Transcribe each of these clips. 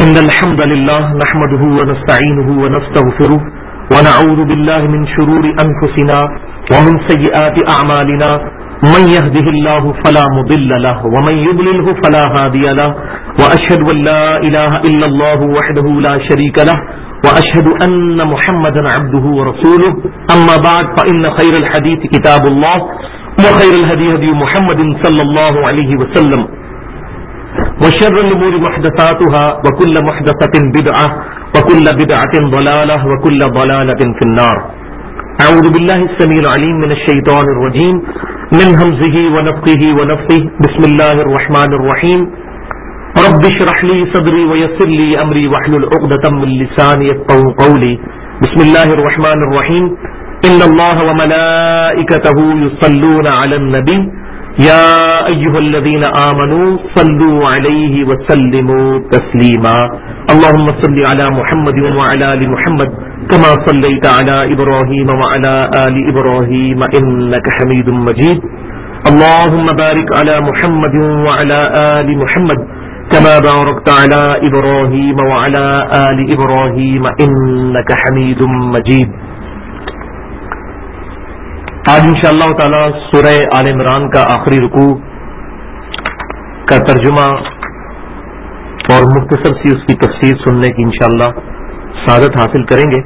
إن الحمد لله نحمده ونستعينه ونستغفره ونعوذ بالله من شرور أنفسنا ومن سيئات أعمالنا من يهده الله فلا مضل له ومن يضلله فلا هادي له وأشهد أن لا إله إلا الله وحده لا شريك له وأشهد أن محمدا عبده ورسوله أما بعد فإن خير الحديث كتاب الله وخير الهدي هدي محمد صلى الله عليه وسلم وشر الأمور محدثاتها وكل محدثة بدعة وكل بدعة ضلالة وكل ضلالة في النار. أعوذ بالله السميع العليم من الشيطان الرجيم من همزه ونفخه ونفثه. بسم الله الرحمن الرحيم. رب اشرح لي صدري ويسر لي أمري واحلل عقدة من لساني يفقهوا قولي. بسم الله الرحمن الرحيم. إن الله وملائكته يصلون على النبي يا أيها الذين آمنوا صلوا عليه وسلموا تسليما. اللهم صل على محمد وعلى آل محمد كما صليت على إبراهيم وعلى آل إبراهيم إنك حميد مجيد. اللهم بارك على محمد وعلى آل محمد كما باركت على إبراهيم وعلى آل إبراهيم إنك حميد مجيد. آج انشاءاللہ تعالی سورہ آل عمران کا آخری رکوع کا ترجمہ اور مختصر سی اس کی تفسیر سننے کی انشاءاللہ سعادت حاصل کریں گے.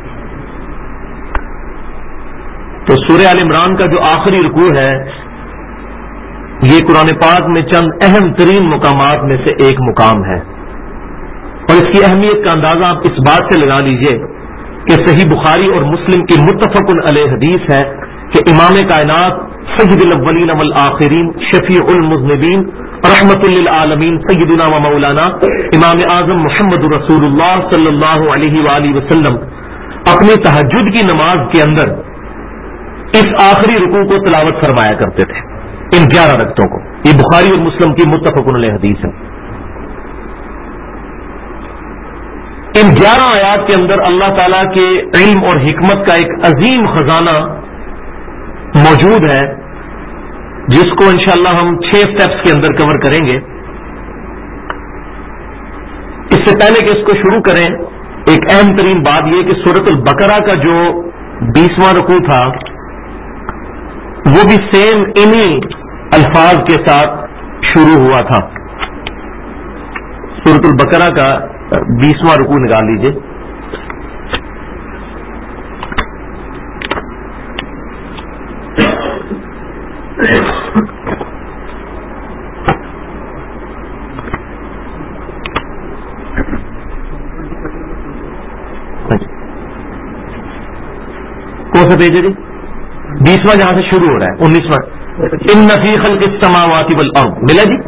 تو سورہ آل عمران کا جو آخری رکوع ہے یہ قرآن پاک میں چند اہم ترین مقامات میں سے ایک مقام ہے، اور اس کی اہمیت کا اندازہ آپ اس بات سے لگا لیجئے کہ صحیح بخاری اور مسلم کی متفق علیہ حدیث ہے کہ امام کائنات سید الاولین والآخرین شفیع المذنبین رحمت للعالمین سیدنا و مولانا امام اعظم محمد رسول اللہ صلی اللہ علیہ وآلہ وسلم اپنی تہجد کی نماز کے اندر اس آخری رکوع کو تلاوت فرمایا کرتے تھے، ان 11 رکعتوں کو. یہ بخاری اور مسلم کی متفق علیہ حدیث ہے. ان 11 آیات کے اندر اللہ تعالیٰ کے علم اور حکمت کا ایک عظیم خزانہ موجود ہے جس کو انشاءاللہ ہم 6 سٹیپس کے اندر کور کریں گے. اس سے پہلے کہ اس کو شروع کریں ایک اہم ترین بات یہ کہ سورۃ البقرہ کا جو 20واں رکوع تھا وہ بھی سیم انہی الفاظ کے ساتھ شروع ہوا تھا. سورۃ البقرہ کا 20واں رکوع نکال لیجئے. کون سا پیج ہے جی؟ 20واں جہاں سے شروع ہو رہا ہے 19واں. ان فی خلق السماوات والارض ملا جی؟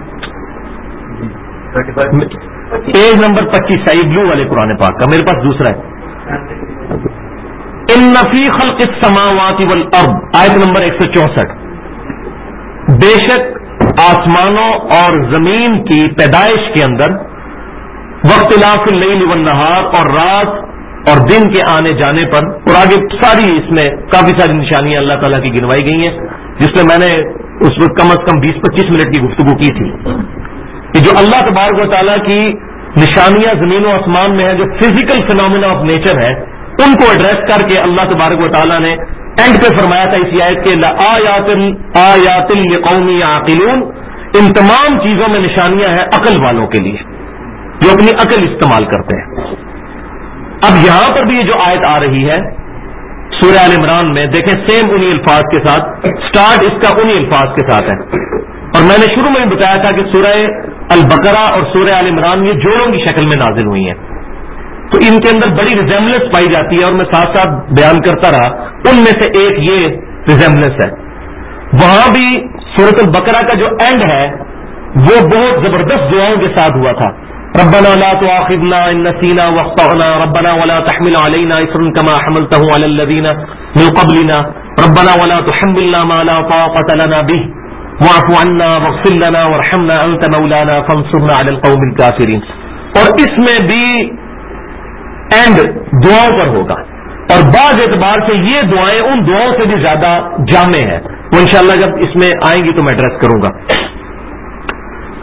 پیج نمبر 25 ہے، یہ بلو والے قرآن پاک کا. میرے پاس دوسرا ہے. ان فی خلق السماوات والارض آیت نمبر 164. بے شک آسمانوں اور زمین کی پیدائش کے اندر واختلاف اللیل والنہار اور رات اور دن کے آنے جانے پر، اور آگے ساری اس میں کافی ساری نشانیاں اللہ تعالیٰ کی گنوائی گئی ہیں جس میں نے اس وقت کم از کم 20-25 منٹ کی گفتگو کی تھی. کہ جو اللہ تبارک و تعالیٰ کی نشانیاں زمین و آسمان میں ہیں، جو فزیکل فینومینا آف نیچر ہے، ان کو ایڈریس کر کے اللہ تبارک و تعالیٰ نے اینڈ پہ فرمایا تھا اسی آیت کے آیات لقوم یعقلون. ان تمام چیزوں میں نشانیاں ہیں عقل والوں کے لیے جو اپنی عقل استعمال کرتے ہیں. اب یہاں پر بھی یہ جو آیت آ رہی ہے سورہ آل عمران میں، دیکھیں سیم انہی الفاظ کے ساتھ سٹارٹ اس کا انہی الفاظ کے ساتھ ہے. اور میں نے شروع میں بتایا تھا کہ سورہ البقرہ اور سورہ آل عمران یہ جوڑوں کی شکل میں نازل ہوئی ہیں، تو ان کے اندر بڑی ریزیمبلنس پائی جاتی ہے، اور میں ساتھ ساتھ بیان کرتا رہا. ان میں سے ایک یہ ریزیمبلنس ہے. وہاں بھی سورۃ البقرہ کا جو اینڈ ہے وہ بہت زبردست دعاؤں کے ساتھ ہوا تھا. ربنا لا تؤاخذنا ان نسينا واخطأنا ربنا ولا تحمل علينا اصرا كما حملته على الذين من قبلنا ربنا ولا تحملنا ما لا طاقة لنا به واعف عنا واغفر لنا وارحمنا انت مولانا فانصرنا على القوم الكافرين. اور اس میں بھی اینڈ دعاؤں پر ہوگا، اور بعض اعتبار سے یہ دعائیں ان دعاؤں سے بھی زیادہ جامع ہیں. وہ انشاءاللہ جب اس میں آئیں گی تو میں ایڈریس کروں گا.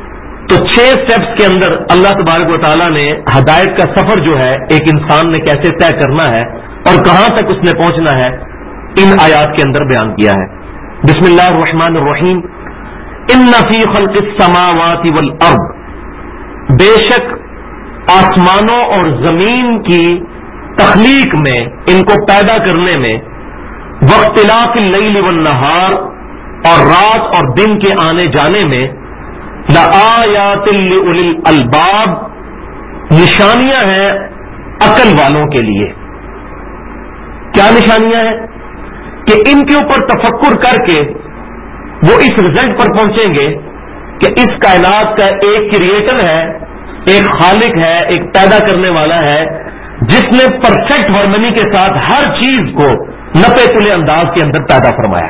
تو 6 سٹیپس کے اندر اللہ تبارک و تعالیٰ نے ہدایت کا سفر جو ہے ایک انسان نے کیسے طے کرنا ہے اور کہاں تک اس نے پہنچنا ہے، ان آیات کے اندر بیان کیا ہے۔ بسم اللہ الرحمن الرحیم، ان فی خلق السماوات والارض، بے شک آسمانوں اور زمین کی تخلیق میں، ان کو پیدا کرنے میں، واختلاف اللیل والنہار، اور رات اور دن کے آنے جانے میں، لآیات لأولی الالباب، نشانیاں ہیں عقل والوں کے لیے۔ کیا نشانیاں ہیں؟ کہ ان کے اوپر تفکر کر کے وہ اس رزلٹ پر پہنچیں گے کہ اس کائنات کا ایک کریٹر ہے، ایک خالق ہے، ایک پیدا کرنے والا ہے، جس نے پرفیکٹ ہارمنی کے ساتھ ہر چیز کو نپے تلے انداز کے اندر پیدا فرمایا۔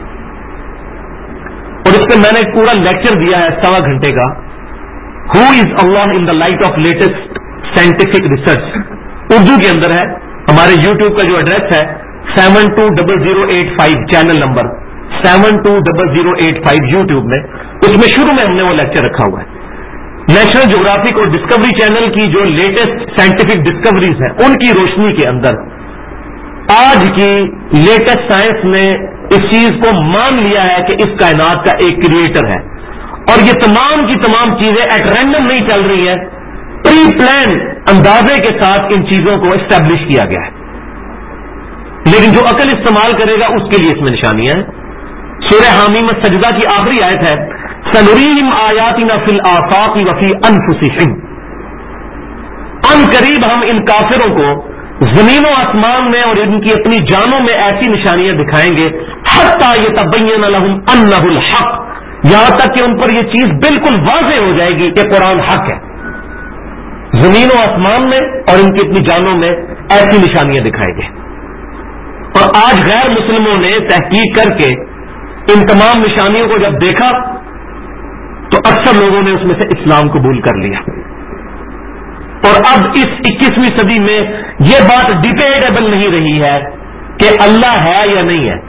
اور اس پہ میں نے ایک پورا لیکچر دیا ہے 1.25 گھنٹے کا، who is Allah in the light of latest scientific research, Urdu کے اندر ہے۔ ہمارے یوٹیوب کا جو ایڈریس ہے 720085 چینل نمبر 720085 یوٹیوب میں، اس میں شروع میں ہم نے وہ لیکچر رکھا ہوا ہے۔ نیشنل جغرافک اور ڈسکوری چینل کی جو لیٹسٹ سائنٹیفک ڈسکوریز ہیں، ان کی روشنی کے اندر آج کی لیٹسٹ سائنس نے اس چیز کو مان لیا ہے کہ اس کائنات کا ایک کریٹر ہے، اور یہ تمام کی تمام چیزیں ایٹ رینڈم نہیں چل رہی ہیں، پری پلان اندازے کے ساتھ ان چیزوں کو اسٹیبلش کیا گیا ہے۔ لیکن جو عقل استعمال کرے گا اس کے لیے اس میں نشانیاں ہیں۔ سورہ حامیم السجدہ کی آخری آیت ہے، سنریہم آیاتنا فی الآفاق وفی انفسہم، ان قریب ہم ان کافروں کو زمین و آسمان میں اور ان کی اپنی جانوں میں ایسی نشانیاں دکھائیں گے، حتی یتبین لہم انہ الحق، یہاں تک کہ ان پر یہ چیز بالکل واضح ہو جائے گی کہ قرآن حق ہے۔ زمین و آسمان میں اور ان کی اپنی جانوں میں ایسی نشانیاں دکھائیں گے۔ اور آج غیر مسلموں نے تحقیق کر کے ان تمام نشانیوں کو جب دیکھا تو اکثر لوگوں نے اس میں سے اسلام قبول کر لیا، اور اب اس 21ویں صدی میں یہ بات ڈیبیٹیبل نہیں رہی ہے کہ اللہ ہے یا نہیں ہے۔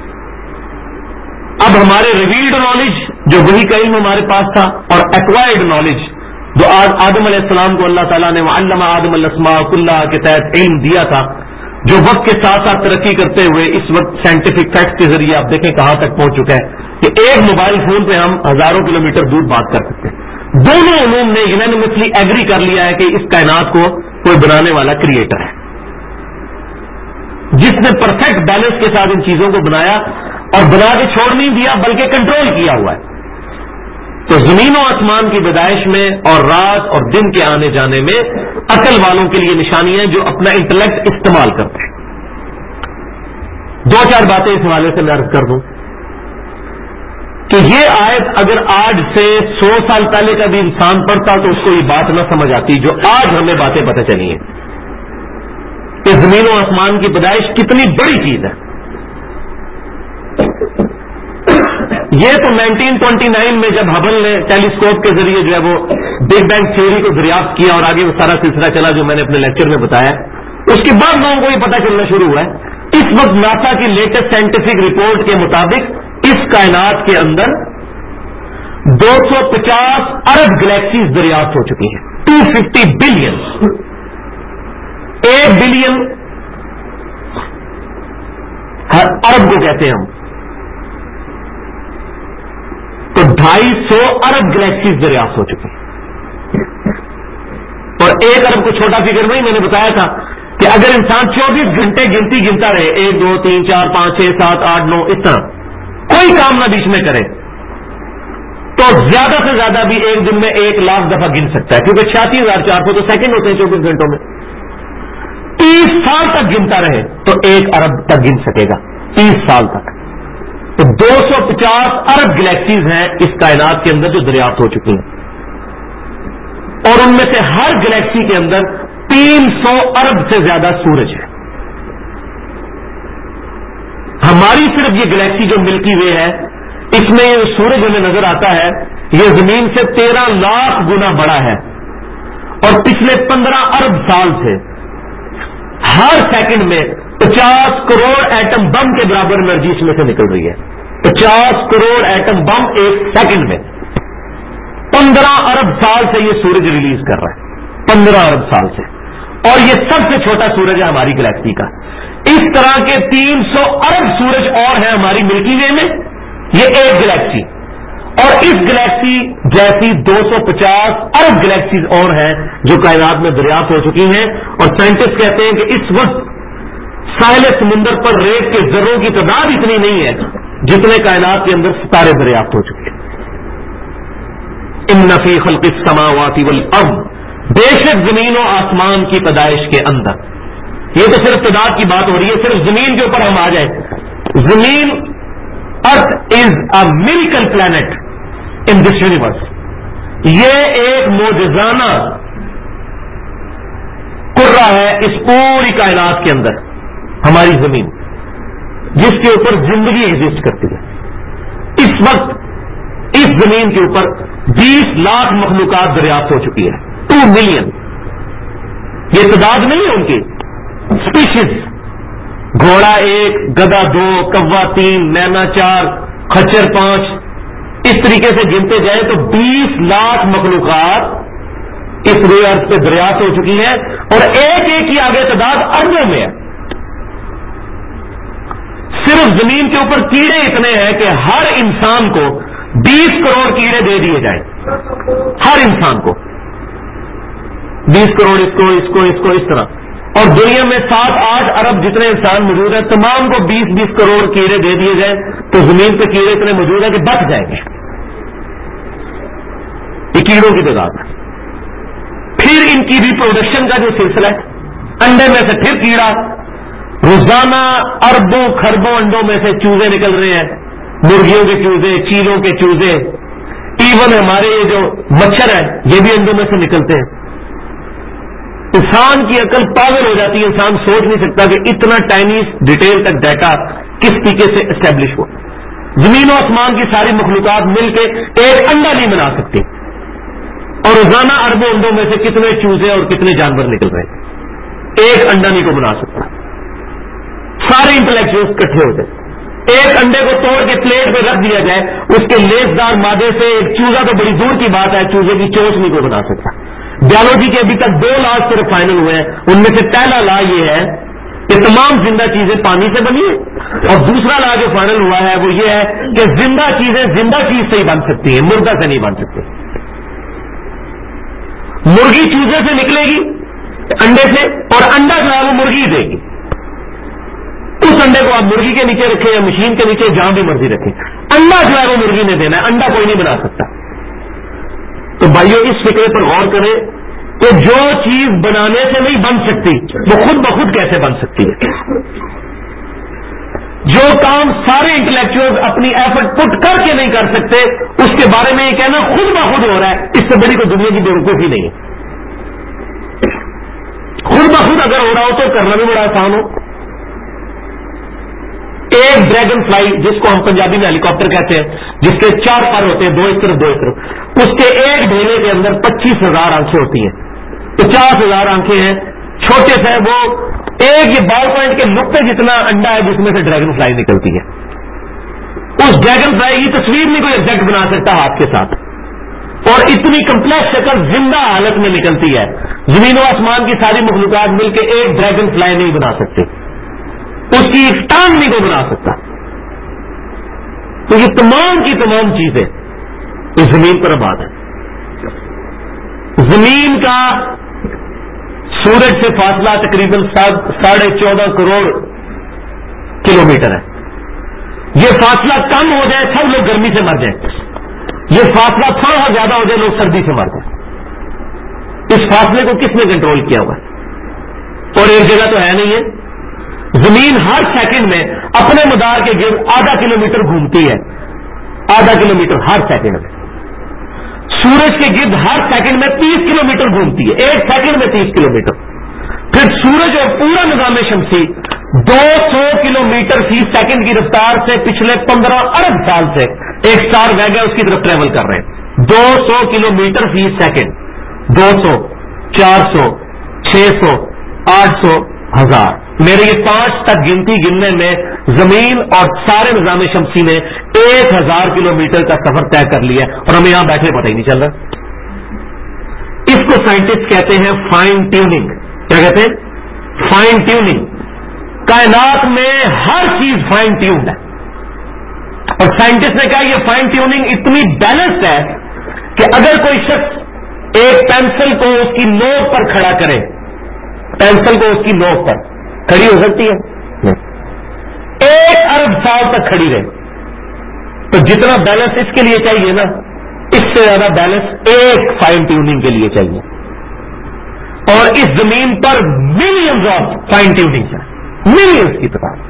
اب ہمارے ریویلڈ نالج جو وہی کا علم ہمارے پاس تھا، اور ایکوائرڈ نالج جو آدم علیہ السلام کو اللہ تعالیٰ نے وعلم آدم الاسماء کلھا کے تحت علم دیا تھا، جو وقت کے ساتھ ساتھ ترقی کرتے ہوئے اس وقت سائنٹیفک فیکٹ کے ذریعے آپ دیکھیں کہاں تک پہنچ چکا ہے کہ ایک موبائل فون پہ ہم ہزاروں کلومیٹر دور بات کر سکتے ہیں۔ دونوں علوم نے یونانیمسلی ایگری کر لیا ہے کہ اس کائنات کو کوئی بنانے والا کریٹر ہے، جس نے پرفیکٹ بیلنس کے ساتھ ان چیزوں کو بنایا، اور بنا کے چھوڑ نہیں دیا بلکہ کنٹرول کیا ہوا ہے۔ تو زمین و آسمان کی پیدائش میں اور رات اور دن کے آنے جانے میں عقل والوں کے لیے نشانیاں جو اپنا انٹلیکٹ استعمال کرتے ہیں۔ 2-4 باتیں اس حوالے سے میں عرض کر دوں کہ یہ آیت اگر آج سے 100 سال پہلے کا بھی انسان پڑھتا تو اس کو یہ بات نہ سمجھ آتی جو آج ہمیں باتیں پتہ چلی ہیں کہ زمین و آسمان کی پیدائش کتنی بڑی چیز ہے۔ یہ تو 1929 میں جب ہبل نے ٹیلیسکوپ کے ذریعے جو ہے وہ بگ بینگ تھیوری کو دریافت کیا، اور آگے وہ سارا سلسلہ چلا جو میں نے اپنے لیکچر میں بتایا، اس کے بعد لوگوں کو یہ پتہ چلنا شروع ہوا ہے۔ اس وقت ناسا کی لیٹسٹ سائنٹیفک رپورٹ کے مطابق اس کائنات کے اندر 250 ارب گلیکسیز دریافت ہو چکی ہیں، 250 بلین، 1 بلین ارب کو کہتے ہیں ہم، تو 250 ارب گلیکسیز دریافت ہو چکی ہیں۔ اور 1 ارب کو چھوٹا فگر نہیں، میں نے بتایا تھا کہ اگر انسان 24 گھنٹے گنتا رہے، 1 2 3 4 5 6 7 8 9 اس طرح کوئی کام نہ بیچ میں کرے، تو زیادہ سے زیادہ بھی ایک دن میں 1 لاکھ دفعہ گن سکتا ہے، کیونکہ 36,400 تو سیکنڈ ہوتے ہیں 24 گھنٹوں میں۔ 30 سال تک گنتا رہے تو 1 ارب تک گن سکے گا، 30 سال تک۔ تو 250 ارب گلیکسیز ہیں اس کائنات کے اندر جو دریافت ہو چکی ہیں، اور ان میں سے ہر گلیکسی کے اندر 300 ارب سے زیادہ سورج ہے۔ ہماری صرف یہ گلیکسی جو ملکی وے ہے، اس میں یہ سورج ہمیں نظر آتا ہے، یہ زمین سے 13 لاکھ گنا بڑا ہے، اور پچھلے 15 ارب سال سے ہر سیکنڈ میں 50 کروڑ ایٹم بم کے برابر انرجی اس میں سے نکل رہی ہے۔ 50 کروڑ ایٹم بم 1 سیکنڈ میں، 15 अरब साल से ये सूरज रिलीज कर रहा है, 15 अरब साल से, और ये सबसे छोटा सूरज है हमारी गैलेक्सी का। इस तरह के 300 अरब सूरज और हैं हमारी मिल्की वे में, ये एक गैलेक्सी, और इस गैलेक्सी जैसी 250 अरब गैलेक्सीज और हैं जो कायनात में दरियाफ्त हो चुकी हैं। और साइंटिस्ट कहते हैं कि इस वक्त साहिल समुंदर पर रेत के जर्रों की तादाद इतनी नहीं है जितने कायनात के अंदर सितारे दरियाफ्त हो चुके हैं। इन्न फी खल्क़िस समावाति वल अर्द, बेशक जमीन और आसमान की पैदाइश के अंदर, ये तो सिर्फ तादाद की बात हो रही है, सिर्फ जमीन के ऊपर हम आ जाए। जमीन, earth is a miracle planet in this universe, ये एक मोजज़ाना कुर्रा है इस पूरी कायनात के अंदर, हमारी जमीन, जिसके ऊपर जिंदगी एग्जिस्ट करती है। इस वक्त इस जमीन के ऊपर 20 लाख मखलूकात दरियाफ्त हो चुकी है, 2 मिलियन। ये तादाद नहीं है उनकी, स्पीशीज, घोड़ा 1, गधा 2, कौवा 3, मैना 4, खच्चर 5, इस तरीके से गिनते जाए तो 20 लाख मखलूकात इस रुए अर्थ पे दरियाफ्त हो चुकी है, और एक एक की आगे तादाद अरबों में है। सिर्फ जमीन के ऊपर कीड़े इतने हैं कि हर इंसान को 20 करोड़ कीड़े दे दिए जाए, हर इंसान को 20 करोड़, इसको इस तरह, और दुनिया में 7-8 अरब जितने इंसान मौजूद हैं तमाम को 20-20 करोड़ कीड़े दे दिए जाए तो जमीन पे कीड़े इतने मौजूद हैं कि बच जाएंगे। ये कीड़ों की तादाद है। फिर इनकी रिप्रोडक्शन का जो सिलसिला है, अंडे में से फिर कीड़ा, रोजाना अरबों खरबों अंडों में से चूजे निकल रहे हैं, मुर्गियों के चूजे, चीलों के चूजे, इवन हमारे ये जो मच्छर है ये भी अंडों में से निकलते हैं। इंसान की अकल पागल हो जाती है, इंसान सोच नहीं सकता कि इतना टाइनी डिटेल तक डाटा किस तरीके से एस्टेब्लिश हो। जमीन और आसमान की सारी मखलूकात मिलकर एक अंडा नहीं बना सकती, और रोजाना अरबों अंडों में से कितने चूजे और कितने जानवर निकल रहे हैं, एक अंडा नहीं को बना सकता। सारे इंटेलेक्चुअल्स इकट्ठे हो जाए, एक अंडे को तोड़ के प्लेट पे रख दिया जाए, उसके लेसदार मादे से एक चूजा तो बड़ी दूर की बात है, चूजे की चोंच नहीं को बना सकता। बायोलॉजी के अभी तक 2 लॉज सिर्फ फाइनल हुए हैं, उनमें से पहला लॉ ये है कि तमाम जिंदा चीजें पानी से बनी है, और दूसरा लॉ जो फाइनल हुआ है वो ये है कि जिंदा चीजें जिंदा चीज से ही बन सकती है, मुर्दा से नहीं बन सकती। मुर्गी चूजे से निकलेगी अंडे से, और अंडा जो है वो मुर्गी देगी। उस अंडे को आप मुर्गी के नीचे रखें या मशीन के नीचे, जहां भी मर्जी रखें, अंडा जो है वो मुर्गी ने देना है, अंडा कोई नहीं बना सकता। तो भाइयों इस फिक्रे पर गौर करें कि जो चीज बनाने से नहीं बन सकती वो खुद ब खुद कैसे बन सकती है। जो काम सारे इंटेलेक्चुअल्स अपनी एफर्ट पुट करके नहीं कर सकते, उसके बारे में ये कहना खुद ब खुद हो रहा है, इससे बड़ी कोई दुनिया की बेवकूफी नहीं है। खुद ब खुद अगर हो रहा हो तो करना भी बड़ा आसान हो। एक ड्रैगन फ्लाई, जिसको हम पंजाबी में हेलीकॉप्टर कहते हैं, जिसके 4 पर होते हैं, 2 इस तरफ 2 इस तरफ, उसके एक ढेले के अंदर 25,000 आंखें होती हैं, 50,000 आंखें हैं, छोटे से वो एक ये बॉल पॉइंट के नुक्ते जितना अंडा है जिसमें से ड्रैगन फ्लाई निकलती है। उस ड्रैगन फ्लाई की तस्वीर नहीं कोई एग्जैक्ट बना सकता हाथ के साथ, और इतनी कम्प्लेक्स शक्ल जिंदा हालत में निकलती है। जमीन और आसमान की सारी मखलूकात मिलकर एक ड्रैगन फ्लाई नहीं बना सकते, उसकी एक टांग नहीं को बना सकता। तो ये तमाम की तमाम चीजें इस जमीन पर आबाद है। जमीन का सूरज से फासला तकरीबन 14.5 करोड़ किलोमीटर है। ये फासला कम हो जाए सब लोग गर्मी से मर जाए, ये फासला थोड़ा ज्यादा हो जाए लोग सर्दी से मर जाए। इस फासले को किसने कंट्रोल किया हुआ है? और एक जगह तो है नहीं है। जमीन हर सेकंड में अपने मदार के गिर्द आधा किलोमीटर घूमती है, आधा किलोमीटर हर सेकंड में। सूरज के गिर्द हर सेकंड में 30 किलोमीटर घूमती है, एक सेकंड में 30 किलोमीटर। फिर सूरज और पूरा निजाम शमसी 200 किलोमीटर फी सेकंड की रफ्तार से पिछले 15 अरब साल से एक स्टार वैगा उसकी तरफ ट्रेवल कर रहे हैं। 200 किलोमीटर फी सेकंड, 200, 400, 600, 800, 1000, मेरे ये 5 तक गिनती गिनने में زمین اور سارے نظام شمسی نے 1000 کلومیٹر کا سفر طے کر لیا اور ہمیں یہاں بیٹھے پتہ ہی نہیں چل رہا۔ اس کو سائنٹسٹ کہتے ہیں فائن ٹیوننگ۔ کیا کہتے ہیں؟ Fine tuning. کائنات میں ہر چیز فائن ٹیونڈ ہے، اور سائنٹسٹ نے کہا یہ فائن ٹیوننگ اتنی بیلنسڈ ہے کہ اگر کوئی شخص ایک پینسل کو اس کی نوک پر کھڑا کرے، پینسل کو اس کی نوک پر کھڑی ہو سکتی ہے؟ 1 ارب سال تک کھڑی رہے۔ تو جتنا بیلنس اس کے لیے چاہیے نا، اس سے زیادہ بیلنس ایک فائن ٹیوننگ کے لیے چاہیے، اور اس زمین پر ملینز آف فائن ٹیوننگ ہے، ملینز کی تعداد۔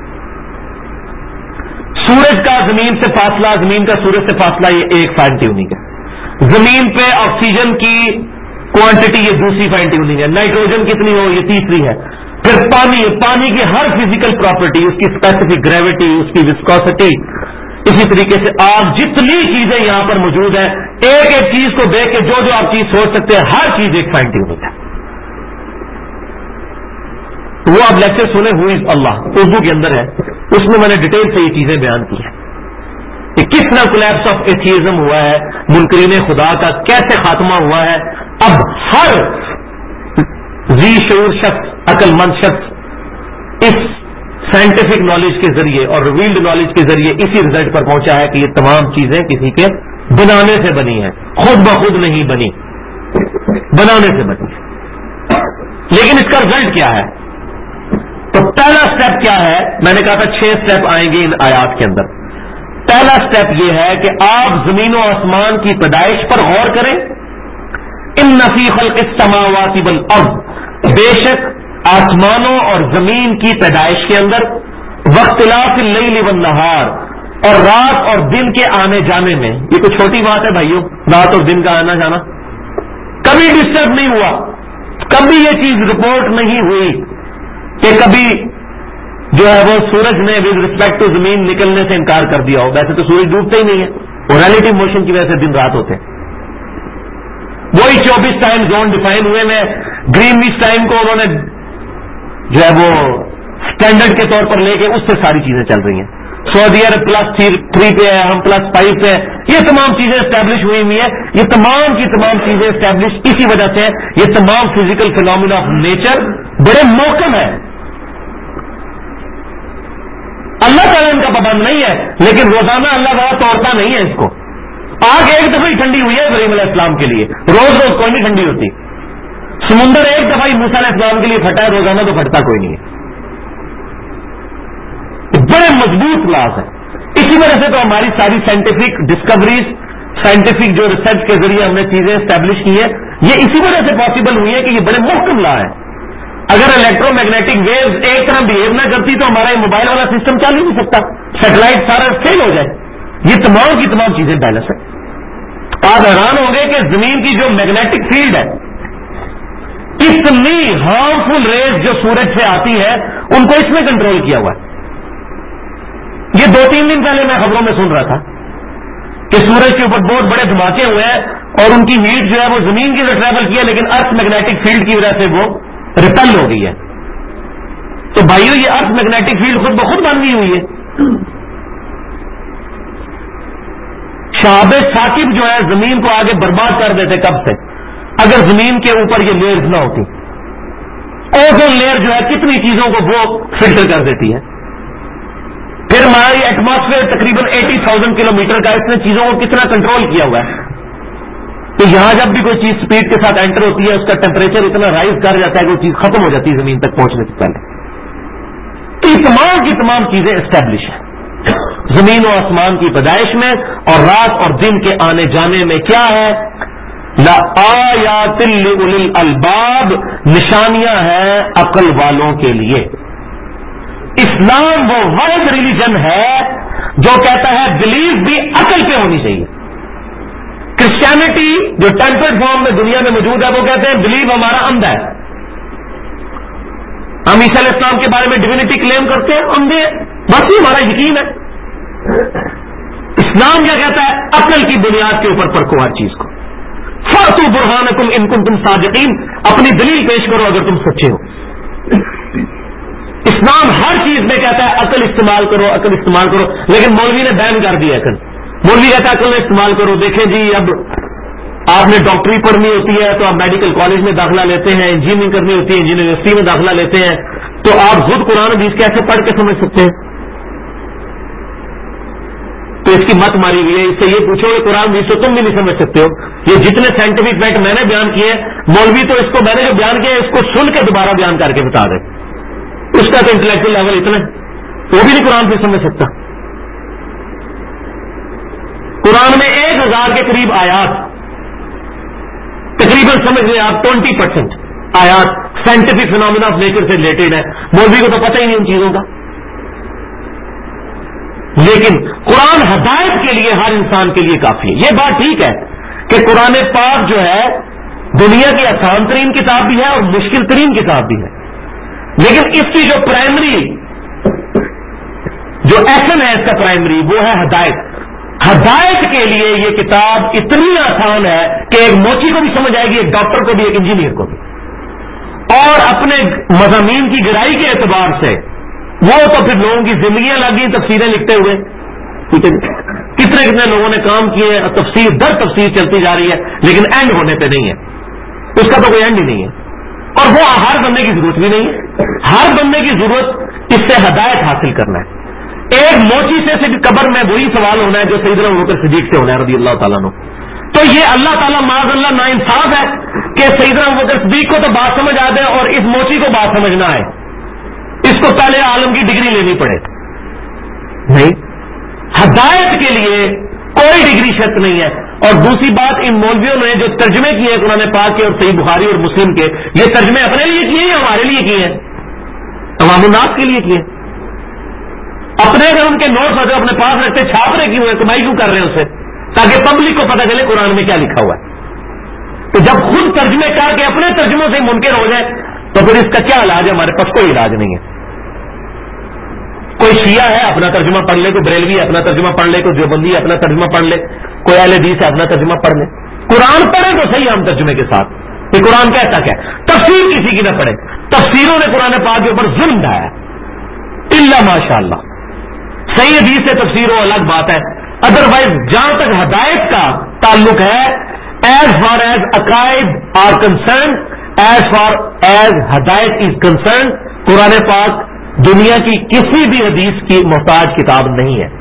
سورج کا زمین سے فاصلہ، زمین کا سورج سے فاصلہ، یہ ایک فائن ٹیوننگ ہے۔ زمین پہ آکسیجن کی کوانٹٹی، یہ دوسری فائن ٹیوننگ ہے۔ نائٹروجن کتنی ہو، یہ تیسری ہے۔ پھر پانی کی ہر فزیکل پراپرٹی، اس کی اسپیسیفک گریوٹی، اس کی وسکوسٹی، اسی طریقے سے آپ جتنی چیزیں یہاں پر موجود ہیں، ایک ایک چیز کو دیکھ کے جو آپ چیز سوچ سکتے ہیں، ہر چیز ایک فائن ٹیوننگ ہے۔ وہ آپ لیکچر سنیں ہو از اللہ، اردو کے اندر ہے، اس میں نے ڈیٹیل سے یہ چیزیں بیان کی ہیں کہ کس طرح کولیپس آف ایتھیزم ہوا ہے، منکرین خدا کا کیسے خاتمہ ہوا ہے۔ اب ہر ذی شعور شخص، عقل مند شخص اس سائنٹیفک نالج کے ذریعے اور ریویلڈ نالج کے ذریعے اسی رزلٹ پر پہنچا ہے کہ یہ تمام چیزیں کسی کے بنانے سے بنی ہیں، خود بخود نہیں بنی، بنانے سے بنی ہے۔ لیکن اس کا رزلٹ کیا ہے؟ تو پہلا سٹیپ کیا ہے؟ میں نے کہا تھا 6 سٹیپ آئیں گے ان آیات کے اندر۔ پہلا سٹیپ یہ ہے کہ آپ زمین و آسمان کی پیدائش پر غور کریں۔ ان فی خلق السماوات والارض، بے شک آسمانوں اور زمین کی پیدائش کے اندر، واختلاف اللیل والنہار، اور رات اور دن کے آنے جانے میں، یہ کوئی چھوٹی بات ہے بھائیوں، رات اور دن کا آنا جانا کبھی ڈسٹرب نہیں ہوا، کبھی یہ چیز رپورٹ نہیں ہوئی کہ کبھی جو ہے وہ سورج نے ود ریسپیکٹ ٹو زمین نکلنے سے انکار کر دیا ہو۔ ویسے تو سورج ڈوبتا ہی نہیں ہے، اور ریلیٹو موشن کی وجہ سے دن رات ہوتے ہیں۔ وہی 24 ٹائم زون ڈیفائن ہوئے میں گرین وچ ٹائم کو انہوں نے جو ہے وہ اسٹینڈرڈ کے طور پر لے کے اس سے ساری چیزیں چل رہی ہیں۔ سعودی عرب +3 پہ ہے، ہم +5 پہ ہے، یہ تمام چیزیں اسٹیبلش ہوئی ہوئی ہیں۔ یہ تمام کی تمام چیزیں اسٹیبلش اسی وجہ سے ہیں، یہ تمام فزیکل فینومینا آف نیچر بڑے محکم ہے۔ اللہ تعالیٰ ان کا پابند نہیں ہے، لیکن روزانہ اللہ تعالیٰ توڑتا نہیں ہے اس کو۔ آگ ایک دفعہ ہی ٹھنڈی ہوئی ہے ابراہیم علیہ السلام کے لیے، روز روز کوئی نہیں ٹھنڈی ہوتی۔ سمندر ایک دفعہ ہی موسیٰ علیہ السلام کے لیے پھٹا ہے، روزانہ تو پھٹتا کوئی نہیں ہے۔ بڑے مضبوط لاز ہے، اسی وجہ سے تو ہماری ساری سائنٹیفک ڈسکوریز، سائنٹیفک جو ریسرچ کے ذریعے ہم نے چیزیں اسٹیبلش کی ہیں، یہ اسی وجہ سے پاسبل ہوئی ہے کہ یہ بڑے محکم لا ہے۔ اگر الیکٹرو میگنیٹک ویوز ایک طرح بہیو نہ کرتی تو ہمارا یہ موبائل والا سسٹم چل ہی نہیں سکتا، سیٹلائٹ سارا فیل ہو جائے۔ یہ تمام کی تمام چیزیں بیلنس ہے۔ آپ حیران ہوں گے کہ زمین کی جو میگنیٹک فیلڈ ہے، اتنی ہارمفل ریز جو سورج سے آتی ہے ان کو اس میں کنٹرول کیا ہوا ہے۔ یہ 2-3 دن پہلے میں خبروں میں سن رہا تھا کہ سورج کے اوپر بہت بڑے دھماکے ہوئے ہیں اور ان کی ہیٹ جو ہے وہ زمین کی طرف ٹریول کی ہے، لیکن ارتھ میگنیٹک فیلڈ کی وجہ سے وہ ریپل ہو گئی ہے۔ تو بھائیو یہ ارتھ میگنیٹک فیلڈ خود بخود بن گئی ہوئی ہے۔ شہاب ثاقب جو ہے زمین کو آگے برباد کر دیتے کب سے، اگر زمین کے اوپر یہ لیئرز نہ ہوتی۔ اوزون لیئر جو ہے کتنی چیزوں کو وہ فلٹر کر دیتی ہے۔ پھر ہماری ایٹماسفیئر تقریباً 80,000 کلومیٹر کا، اس نے چیزوں کو کتنا کنٹرول کیا ہوا ہے۔ تو یہاں جب بھی کوئی چیز سپیڈ کے ساتھ انٹر ہوتی ہے، اس کا ٹیمپریچر اتنا رائز کر جاتا ہے کہ وہ چیز ختم ہو جاتی ہے زمین تک پہنچنے سے پہلے۔ یہ تمام کی تمام چیزیں اسٹیبلش ہیں زمین و آسمان کی پیدائش میں، اور رات اور دن کے آنے جانے میں کیا ہے؟ لآیات لأولی الالباب، نشانیاں ہیں عقل والوں کے لیے۔ اسلام وہ واحد ریلیجن ہے جو کہتا ہے بلیف بھی عقل پہ ہونی چاہیے۔ کرسچینٹی جو ٹیمپرڈ فارم میں دنیا میں موجود ہے، وہ کہتے ہیں بلیف ہمارا اندھا ہے۔ ہم عیسیٰ علیہ السلام کے بارے میں ڈیوینٹی کلیم کرتے ہیں، اندھے ہیں، بس یہ ہمارا یقین ہے۔ اسلام کیا کہتا ہے؟ عقل کی بنیاد کے اوپر پرکھو ہر چیز کو۔ فَأْتُوا بُرْهَانَكُمْ إِن كُنتُمْ صَادِقِينَ، اپنی دلیل پیش کرو اگر تم سچے ہو۔ اسلام ہر چیز میں کہتا ہے عقل استعمال کرو، عقل استعمال کرو، لیکن مولوی نے بین کر دیا عقل. مولوی کہتا ہے عقل استعمال کرو. دیکھیں جی، اب آپ نے ڈاکٹری پڑھنی ہوتی ہے تو آپ میڈیکل کالج میں داخلہ لیتے ہیں، انجینئرنگ کرنی ہوتی ہے یونیورسٹی میں داخلہ لیتے ہیں، تو آپ خود قرآن حدیث کیسے پڑھ کے سمجھ سکتے ہیں؟ تو اس کی مت ماری ہوئی ہے. اس سے یہ پوچھو کہ قرآن حدیث تو تم بھی نہیں سمجھ سکتے ہو. یہ جتنے سائنٹیفک فیکٹ میں نے بیان کیے، مولوی تو اس کو میں نے جو بیان کیا اس کو سن کے دوبارہ بیان کر کے بتا دے. اس کا تو انٹلیکچوئل لیول اتنا ہے، وہ بھی نہیں قرآن سے سمجھ سکتا. قرآن میں 1000 کے قریب آیات، تقریباً سمجھ لیں آپ 20% آیات سائنٹیفک فینومینا آف نیچر سے ریلیٹڈ ہے. مولوی کو تو پتہ ہی نہیں ان چیزوں کا. لیکن قرآن ہدایت کے لیے ہر انسان کے لیے کافی ہے. یہ بات ٹھیک ہے کہ قرآن پاک جو ہے دنیا کی آسان ترین کتاب بھی ہے اور مشکل ترین کتاب بھی ہے، لیکن اس کی جو پرائمری جو ایسن ہے اس کا پرائمری وہ ہے ہدایت. ہدایت کے لیے یہ کتاب اتنی آسان ہے کہ ایک موچی کو بھی سمجھ آئے گی، ایک ڈاکٹر کو بھی، ایک انجینئر کو بھی. اور اپنے مضامین کی گہرائی کے اعتبار سے وہ تو پھر لوگوں کی زندگیاں لگ گئی تفسیریں لکھتے ہوئے. ٹھیک ہے، کتنے لوگوں نے کام کیے، تفسیر در تفسیر چلتی جا رہی ہے لیکن اینڈ ہونے پہ نہیں ہے. اس کا تو کوئی اینڈ ہی نہیں ہے. اور وہ ہر بندے کی ضرورت بھی نہیں ہے. ہر بندے کی ضرورت اس سے ہدایت حاصل کرنا ہے. ایک موچی سے صرف قبر میں وہی سوال ہونا ہے جو سیدنا ابوبکر صدیق سے ہونا ہے رضی اللہ تعالیٰ عنہ. تو یہ اللہ تعالیٰ معاذ اللہ ناانصاف ہے کہ سیدنا ابوبکر صدیق کو تو بات سمجھ آ جائے اور اس موچی کو بات سمجھ نہ آئے، اس کو پہلے عالم کی ڈگری لینی پڑے. نہیں، ہدایت کے لیے کوئی ڈگری شرط نہیں ہے. اور دوسری بات، ان مولویوں نے جو ترجمے کیے قرآن پاک کے اور صحیح بخاری اور مسلم کے، یہ ترجمے اپنے لیے کیے یا ہمارے لیے کیے ہیں؟ عوام الناس کے لیے کیے. اپنے اگر ان کے نوٹس اگر اپنے پاس رکھتے چھاپ رہے کیوں ہیں، کمائی کیوں کر رہے ہیں اسے، تاکہ پبلک کو پتہ چلے قرآن میں کیا لکھا ہوا ہے. تو جب خود ترجمے کر کے اپنے ترجموں سے منکر ہو جائے تو پھر اس کا کیا علاج ہے؟ ہمارے پاس کوئی علاج نہیں ہے. کوئی شیعہ ہے اپنا ترجمہ پڑھ لے، کوئی بریلوی ہے اپنا ترجمہ پڑھ لے، کوئی دیوبندی ہے اپنا ترجمہ پڑھ لے، کوئی اہل حدیث ہے اپنا ترجمہ پڑھ لے. قرآن پڑھیں تو صحیح ہم ترجمے کے ساتھ کہ قرآن کہتا کیا ہے. تفسیر کسی کی نہ پڑھے. تفسیروں نے قرآن پاک کے اوپر ظلم ڈھایا الا ماشاء اللہ. صحیح حدیث سے تفسیر ہو الگ بات ہے، ادروائز جہاں تک ہدایت کا تعلق ہے، ایز فار ایز عقائد are concern, as far as ہدایت از کنسرن، قرآن پاک دنیا کی کسی بھی حدیث کی محتاج کتاب نہیں ہے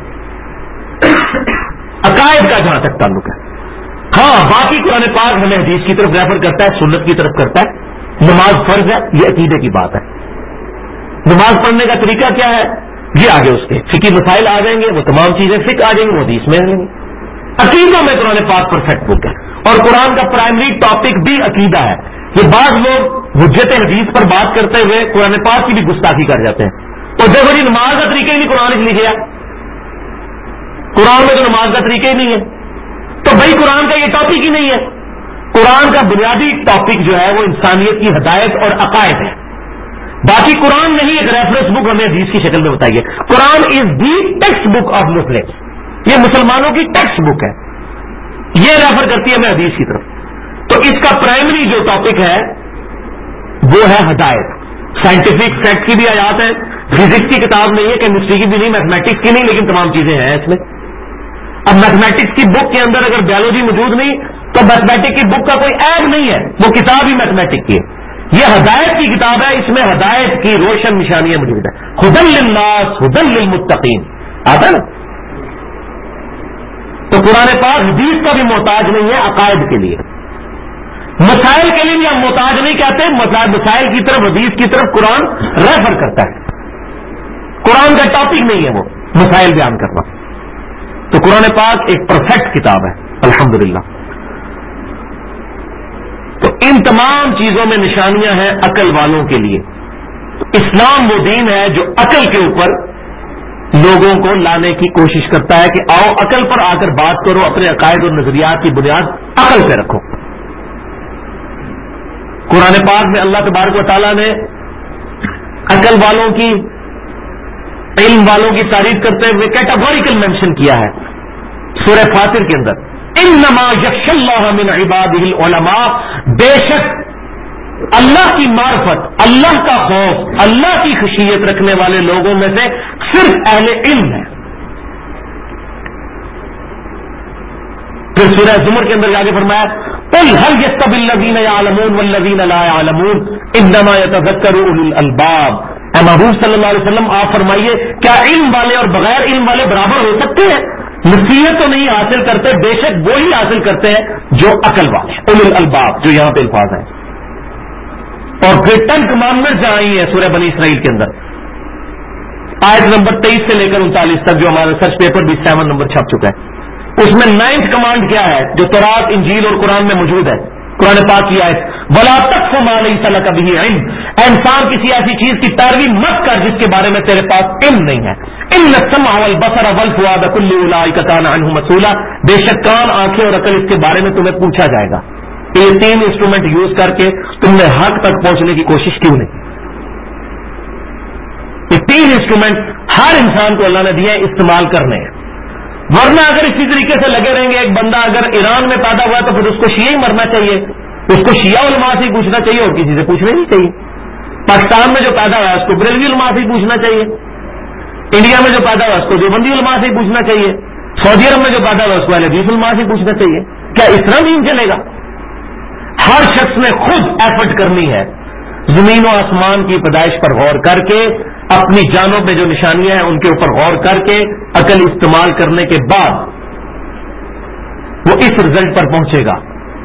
عقائد کا جہاں تک تعلق ہے. ہاں باقی قرآن پاک ہمیں حدیث کی طرف ریفر کرتا ہے، سنت کی طرف کرتا ہے. نماز فرض ہے، یہ عقیدے کی بات ہے. نماز پڑھنے کا طریقہ کیا ہے یہ آگے اس کے فقہی مسائل آ جائیں گے، وہ تمام چیزیں فقہ آ جائیں گی، وہ حدیث میں آ جائیں گی. عقیدوں میں قرآن پاک پرفیکٹ بک ہے اور قرآن کا پرائمری ٹاپک بھی عقیدہ ہے. یہ بعض لوگ حجت حدیث پر بات کرتے ہوئے قرآن پاک کی بھی گستاخی کر جاتے ہیں. اور دیکھو جی نماز کا طریقہ ہی نہیں قرآن سے لکھا، قرآن میں تو نماز کا طریقہ ہی نہیں ہے. تو بھائی قرآن کا یہ ٹاپک ہی نہیں ہے. قرآن کا بنیادی ٹاپک جو ہے وہ انسانیت کی ہدایت اور عقائد ہے. باقی قرآن نہیں ایک ریفرنس بک ہمیں حدیث کی شکل میں بتائیے. قرآن از the text book of Muslim, یہ مسلمانوں کی ٹیکسٹ بک ہے، یہ ریفر کرتی ہے ہمیں حدیث کی طرف. تو اس کا پرائمری جو ٹاپک ہے وہ ہے ہدایت. سائنٹیفک فیکٹ کی بھی آیات ہے، فزکس کی کتاب نہیں ہے، کیمسٹری کی بھی نہیں، میتھمیٹکس کی نہیں، لیکن تمام چیزیں ہیں اس میں. اب میتھمیٹکس کی بک کے اندر اگر بایولوجی موجود نہیں تو میتھمیٹکس کی بک کا کوئی عیب نہیں ہے، وہ کتاب ہی میتھمیٹکس کی ہے. یہ ہدایت کی کتاب ہے، اس میں ہدایت کی روشن نشانیاں موجود ہیں. ہدی للناس ہدی للمتقین آتا نا. تو قرآن پاک حدیث کا بھی محتاج نہیں ہے عقائد کے لیے. مسائل کے لیے بھی ہم محتاج نہیں کہتے، مسائل کی طرف حدیث کی طرف قرآن ریفر کرتا ہے. قرآن کا ٹاپک نہیں ہے وہ مسائل بیان کرنا. تو قرآن پاک ایک پرفیکٹ کتاب ہے الحمدللہ. تو ان تمام چیزوں میں نشانیاں ہیں عقل والوں کے لیے. اسلام وہ دین ہے جو عقل کے اوپر لوگوں کو لانے کی کوشش کرتا ہے کہ آؤ عقل پر آ کر بات کرو، اپنے عقائد اور نظریات کی بنیاد عقل پہ رکھو. قرآن پاک میں اللہ تبارک و تعالیٰ نے عقل والوں کی، علم والوں کی تعریف کرتے ہوئے کیٹاگوریکل مینشن کیا ہے سورہ فاطر کے اندر. انما یخشی اللہ من عبادہ العلماء، بے شک اللہ کی معرفت، اللہ کا خوف، اللہ کی خشیت رکھنے والے لوگوں میں سے صرف اہل علم ہے. پھر سورہ زمر کے اندر آگے فرمایا قل هل يستوي الذين يعلمون والذين لا يعلمون انما يتذكر اولو الالباب. اے محبوب صلی اللہ علیہ وسلم آپ فرمائیے کیا علم والے اور بغیر علم والے برابر ہو سکتے ہیں؟ نصیحت تو نہیں حاصل کرتے، بے شک وہی حاصل کرتے ہیں جو عقل والے، اولو الالباب جو یہاں پہ الفاظ ہیں. اور پھر 10 کمانڈمنٹس آئی ہیں سورہ بنی اسرائیل کے اندر، آیت نمبر 23 سے لے کر 39 تک، جو ہمارا سرچ پیپر بھی 7 نمبر چھپ چکا ہے. اس میں 9th کمانڈ کیا ہے جو تورات، انجیل اور قرآن میں موجود ہے، قرآن پاک کی آیت وَلَا تَقْفُ مَا لَيْسَ لَكَ بِهِ عِلْمٌ. اے انسان کسی ایسی چیز کی پیروی مت کر جس کے بارے میں تیرے پاس علم نہیں ہے. إِنَّ السَّمْعَ وَالْبَصَرَ وَالْفُؤَادَ كُلُّ أُولَٰئِكَ كَانَ عَنْهُ مَسْئُولًا. بے شک کان، آنکھیں اور عقل اس کے بارے میں تمہیں پوچھا جائے گا. یہ 3 انسٹرومنٹ یوز کر کے تم نے حق تک پہنچنے کی کوشش کیوں نہیں؟ یہ 3 انسٹرومنٹ ہر انسان کو اللہ نے دیے استعمال کرنے ہیں. ورنہ اگر اسی طریقے سے لگے رہیں گے، ایک بندہ اگر ایران میں پیدا ہوا تو پھر اس کو شیعہ ہی مرنا چاہیے، اس کو شیعہ علماء سے ہی پوچھنا چاہیے اور کسی سے پوچھنا نہیں چاہیے. پاکستان میں جو پیدا ہوا ہے اس کو بریلوی علماء سے ہی پوچھنا چاہیے، انڈیا میں جو پیدا ہوا اس کو دیوبندی علماء سے ہی پوچھنا چاہیے، سعودی عرب میں جو پیدا ہوا اس کو اہل حدیث علماء سے ہی پوچھنا چاہیے. کیا اس طرح نہیں چلے گا؟ ہر شخص نے خود ایفرٹ کرنی ہے، زمین و آسمان کی پیدائش پر غور کر کے، اپنی جانوں پہ جو نشانیاں ہیں ان کے اوپر غور کر کے، عقل استعمال کرنے کے بعد وہ اس رزلٹ پر پہنچے گا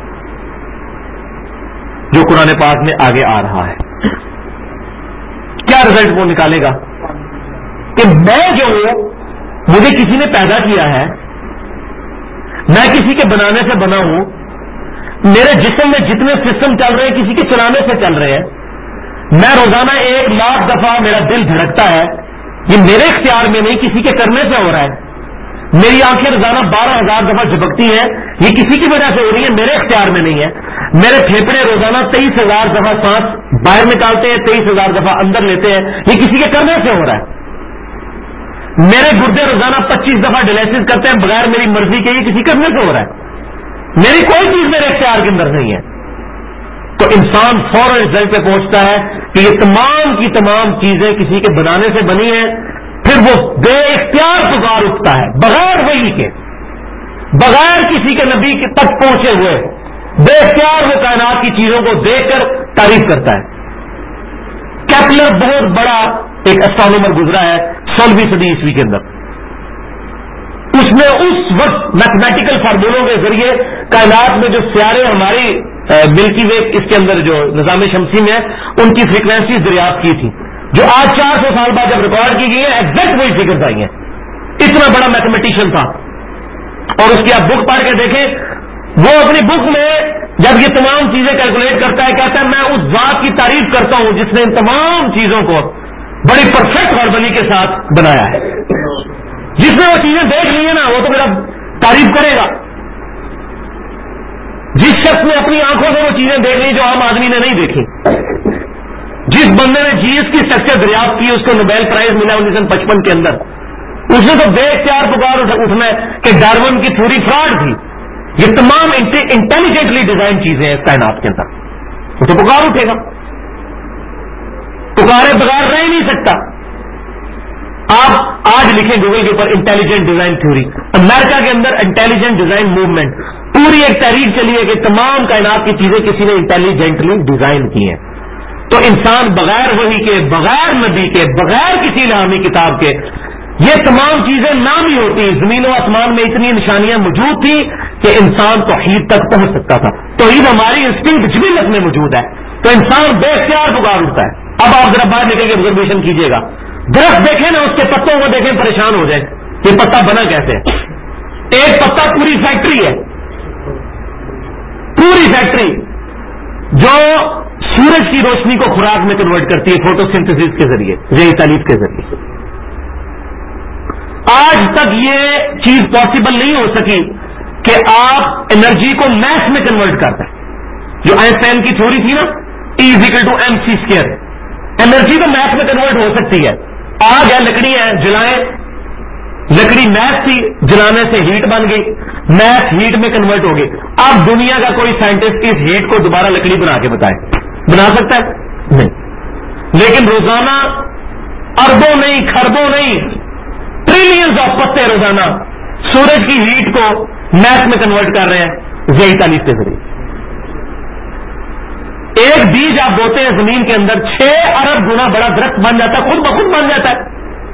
جو قرآن پاک میں آگے آ رہا ہے. کیا رزلٹ وہ نکالے گا کہ میں جو ہوں، مجھے کسی نے پیدا کیا ہے، میں کسی کے بنانے سے بنا ہوں، میرے جسم میں جتنے سسٹم چل رہے ہیں کسی کے چلانے سے چل رہے ہیں، میں روزانہ 1,00,000 دفعہ میرا دل دھڑکتا ہے، یہ میرے اختیار میں نہیں کسی کے کرنے سے ہو رہا ہے. میری آنکھیں روزانہ 12,000 دفعہ جھپکتی ہیں، یہ کسی کی وجہ سے ہو رہی ہے، میرے اختیار میں نہیں ہے. میرے پھیپھڑے روزانہ 23,000 دفعہ سانس باہر نکالتے ہیں، 23,000 دفعہ اندر لیتے ہیں، یہ کسی کے کرنے سے ہو رہا ہے. میرے گردے روزانہ 25 دفعہ ڈائلسس کرتے ہیں بغیر میری مرضی کے، یہ کسی کرنے سے ہو رہا ہے. میری کوئی چیز میرے اختیار کے اندر نہیں ہے. تو انسان فوراً رزلٹ پہ پہنچتا ہے کہ یہ تمام کی تمام چیزیں کسی کے بنانے سے بنی ہیں. پھر وہ بے اختیار پکار اٹھتا ہے، بغیر وحی کے، بغیر کسی کے نبی کے تک پہنچے ہوئے، بے اختیار وہ کائنات کی چیزوں کو دیکھ کر تعریف کرتا ہے. کیپلر بہت بڑا ایک اسٹرانومر گزرا ہے 16ویں صدی عیسوی کے اندر. اس نے اس وقت میتھمیٹیکل فارمولوں کے ذریعے کائنات میں جو سیارے ہماری ملکی وے اس کے اندر جو نظام شمسی میں ہے ان کی فریکوینسیز دریافت کی تھی، جو آج 400 سال بعد جب ریکارڈ کی گئی ہیں ایگزیکٹ وہی فگرز آئی ہیں. اتنا بڑا میتھمیٹیشین تھا. اور اس کی آپ بک پڑھ کے دیکھیں، وہ اپنی بک میں جب یہ تمام چیزیں کیلکولیٹ کرتا ہے، کہتا ہے میں اس ذات کی تعریف کرتا ہوں جس نے ان تمام چیزوں کو بڑی پرفیکٹ ہارمونی کے ساتھ بنایا ہے. جس نے وہ چیزیں دیکھ لی ہیں نا وہ تو میرا تعریف کرے گا. جس شخص نے اپنی آنکھوں سے وہ چیزیں دیکھ لی جو عام آدمی نے نہیں دیکھی، جس بندے نے جی ایس کی اسٹرکچر دریافت کی اس کو نوبیل پرائز ملا 1955 کے اندر، اس نے تو بے اختیار پکار اٹھنا ہے کہ ڈارون کی تھیوری فراڈ تھی. یہ تمام انٹیلیجنٹلی ڈیزائن چیزیں ہیں اس کائنات کے اندر، وہ تو پکار اٹھے گا، پکارے بغیر رہ ہی نہیں سکتا. آپ آج لکھیں گوگل کے اوپر انٹیلیجنٹ ڈیزائن تھیوری، امریکہ کے اندر انٹیلیجنٹ ڈیزائن موومنٹ، پوری ایک تحریک چلی ہے کہ تمام کائنات کی چیزیں کسی نے انٹیلیجنٹلی ڈیزائن کی ہیں. تو انسان بغیر وحی کے، بغیر نبی کے، بغیر کسی الہامی کتاب کے یہ تمام چیزیں نہ بھی ہوتی. زمین و آسمان میں اتنی نشانیاں موجود تھی کہ انسان توحید تک پہنچ سکتا تھا. توحید ہماری انسٹنکٹ جبلت میں موجود ہے، تو انسان بے اختیار پکار اٹھتا ہے. اب آپ ذرا باہر نکل کے آبزرویشن کیجیے گا، درخت دیکھیں نا، اس کے پتوں کو دیکھیں پریشان ہو جائیں، یہ پتا بنا کیسے؟ ایک پتا پوری فیکٹری ہے، پوری فیکٹری جو سورج کی روشنی کو خوراک میں کنورٹ کرتی ہے فوٹو سنتھسس کے ذریعے، ذیلی تالیف کے ذریعے. آج تک یہ چیز پاسبل نہیں ہو سکی کہ آپ انرجی کو میس میں کنورٹ کر دیں. جو آئنسٹائن کی تھیوری تھی نا E=mc²، انرجی تو میس میں کنورٹ ہو سکتی ہے. آگ ہے، لکڑی ہے، جلائیں، لکڑی میس تھی، جلانے سے ہیٹ بن گئی، میس ہیٹ میں کنورٹ ہو گئی. اب دنیا کا کوئی سائنٹسٹ اس ہیٹ کو دوبارہ لکڑی بنا کے بتائے، بنا سکتا ہے؟ نہیں. لیکن روزانہ اربوں نہیں خربوں نہیں ٹریلینز آف پتے روزانہ سورج کی ہیٹ کو میتھ میں کنورٹ کر رہے ہیں ذیلی تعلیم کے ذریعے. ایک بیج آپ بوتے ہیں زمین کے اندر 6 ارب گنا بڑا درخت بن جاتا ہے, خود بخود بن جاتا ہے.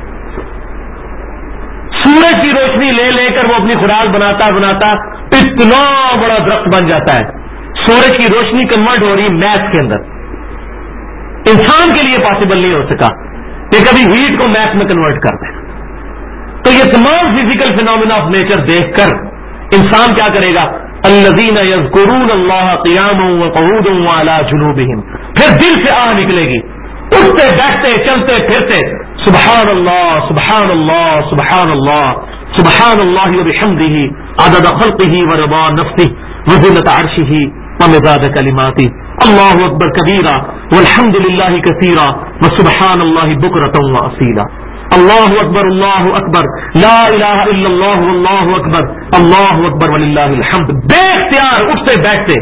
سورج کی روشنی لے لے کر وہ اپنی خوراک بناتا بناتا اتنا بڑا درخت بن جاتا ہے. سورج کی روشنی کنورٹ ہو رہی میتھ کے اندر. انسان کے لیے پاسبل نہیں ہو سکا کہ کبھی ہیٹ کو میتھ میں کنورٹ کر دیں. تو یہ تمام فزیکل فینومینا آف نیچر دیکھ کر انسان کیا کرے گا؟ الذین یذکرون اللہ قیاما وقعودا وعلی جنوبہم. پھر دل سے آہ نکلے گی, اٹھتے بیٹھتے چلتے پھرتے, سبحان اللہ سبحان اللہ سبحان اللہ سبحان اللہ وبحمدہ عدد خلقہ ورضا نفسہ وزنۃ عرشہ ومداد کلماتہ. اللہ اکبر کبیرا والحمد للہ کثیرا وسبحان اللہ بکرۃ واصیلا. اللہ اکبر لا الہ الا اللہ واللہ اکبر اللہ اکبر وللہ الحمد. بے اختیار اٹھتے بیٹھتے.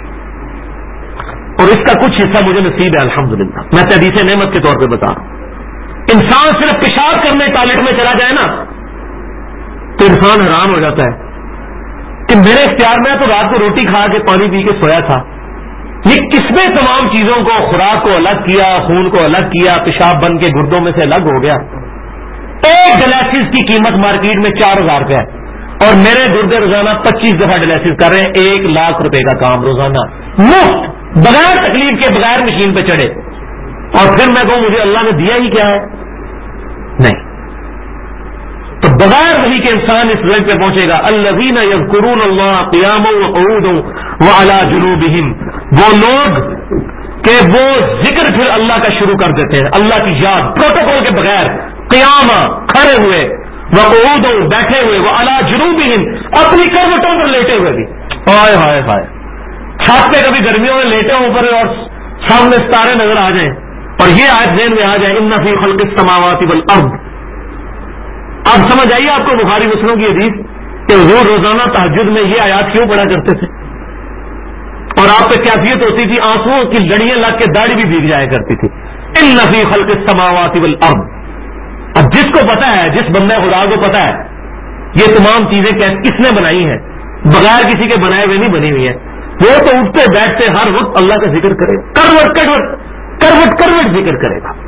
اور اس کا کچھ حصہ مجھے نصیب ہے الحمدللہ. میں حدیث نعمت کے طور پہ بتا رہا ہوں. انسان صرف پیشاب کرنے ٹوائلٹ میں چلا جائے نا تو انسان حیران ہو جاتا ہے کہ میرے اختیار میں تو رات کو روٹی کھا کے پانی پی کے سویا تھا, یہ کس نے تمام چیزوں کو, خوراک کو الگ کیا, خون کو الگ کیا, پیشاب بن کے گردوں میں سے الگ ہو گیا. ایک ڈیلائسس کی قیمت مارکیٹ میں 4000 روپے ہے اور میرے گردے روزانہ 25 دفعہ ڈیلائسس کر رہے ہیں. 1 لاکھ روپے کا کام روزانہ مفت, بغیر تکلیف کے, بغیر مشین پہ چڑھے. اور پھر میں کہوں مجھے اللہ نے دیا ہی کیا ہے؟ نہیں. تو بغیر وہی کہ انسان اس لیول پہ پہنچے گا. الذین یذکرون اللہ قیاما وقعودا وعلی جنوبہم. وہ لوگ کہ وہ ذکر پھر اللہ کا شروع کر دیتے ہیں, اللہ کی یاد پروٹوکول کے بغیر, قیاما کھڑے ہوئے, وقعودا بیٹھے ہوئے, وعلی جنوبہم اپنی کروٹوں پر لیٹے ہوئے بھی. ہائے ہائے ہائے, چھت پہ کبھی گرمیوں میں لیٹے ہوں پر اور سامنے ستارے نظر آ جائیں اور یہ آیت ذہن میں آ جائے ان فی خلق السماوات والارض. اب سمجھ آئیے آپ کو بخاری مسلم کی حدیث کہ حضور روزانہ تہجد میں یہ آیات کیوں پڑھا کرتے تھے اور آپ پہ کیفیت ہوتی تھی آنسوؤں کی لڑیاں لگ کے داڑھی بھی بھیگ جایا کرتی تھی. ان فی خلق السماوات والارض. اب جس کو پتا ہے, جس بندہ خدا کو پتا ہے یہ تمام چیزیں کس نے بنائی ہیں, بغیر کسی کے بنائے ہوئے نہیں بنی ہوئی ہیں, وہ تو اٹھتے بیٹھتے ہر وقت اللہ کا ذکر کرے گا, کروٹ ذکر کرے گا.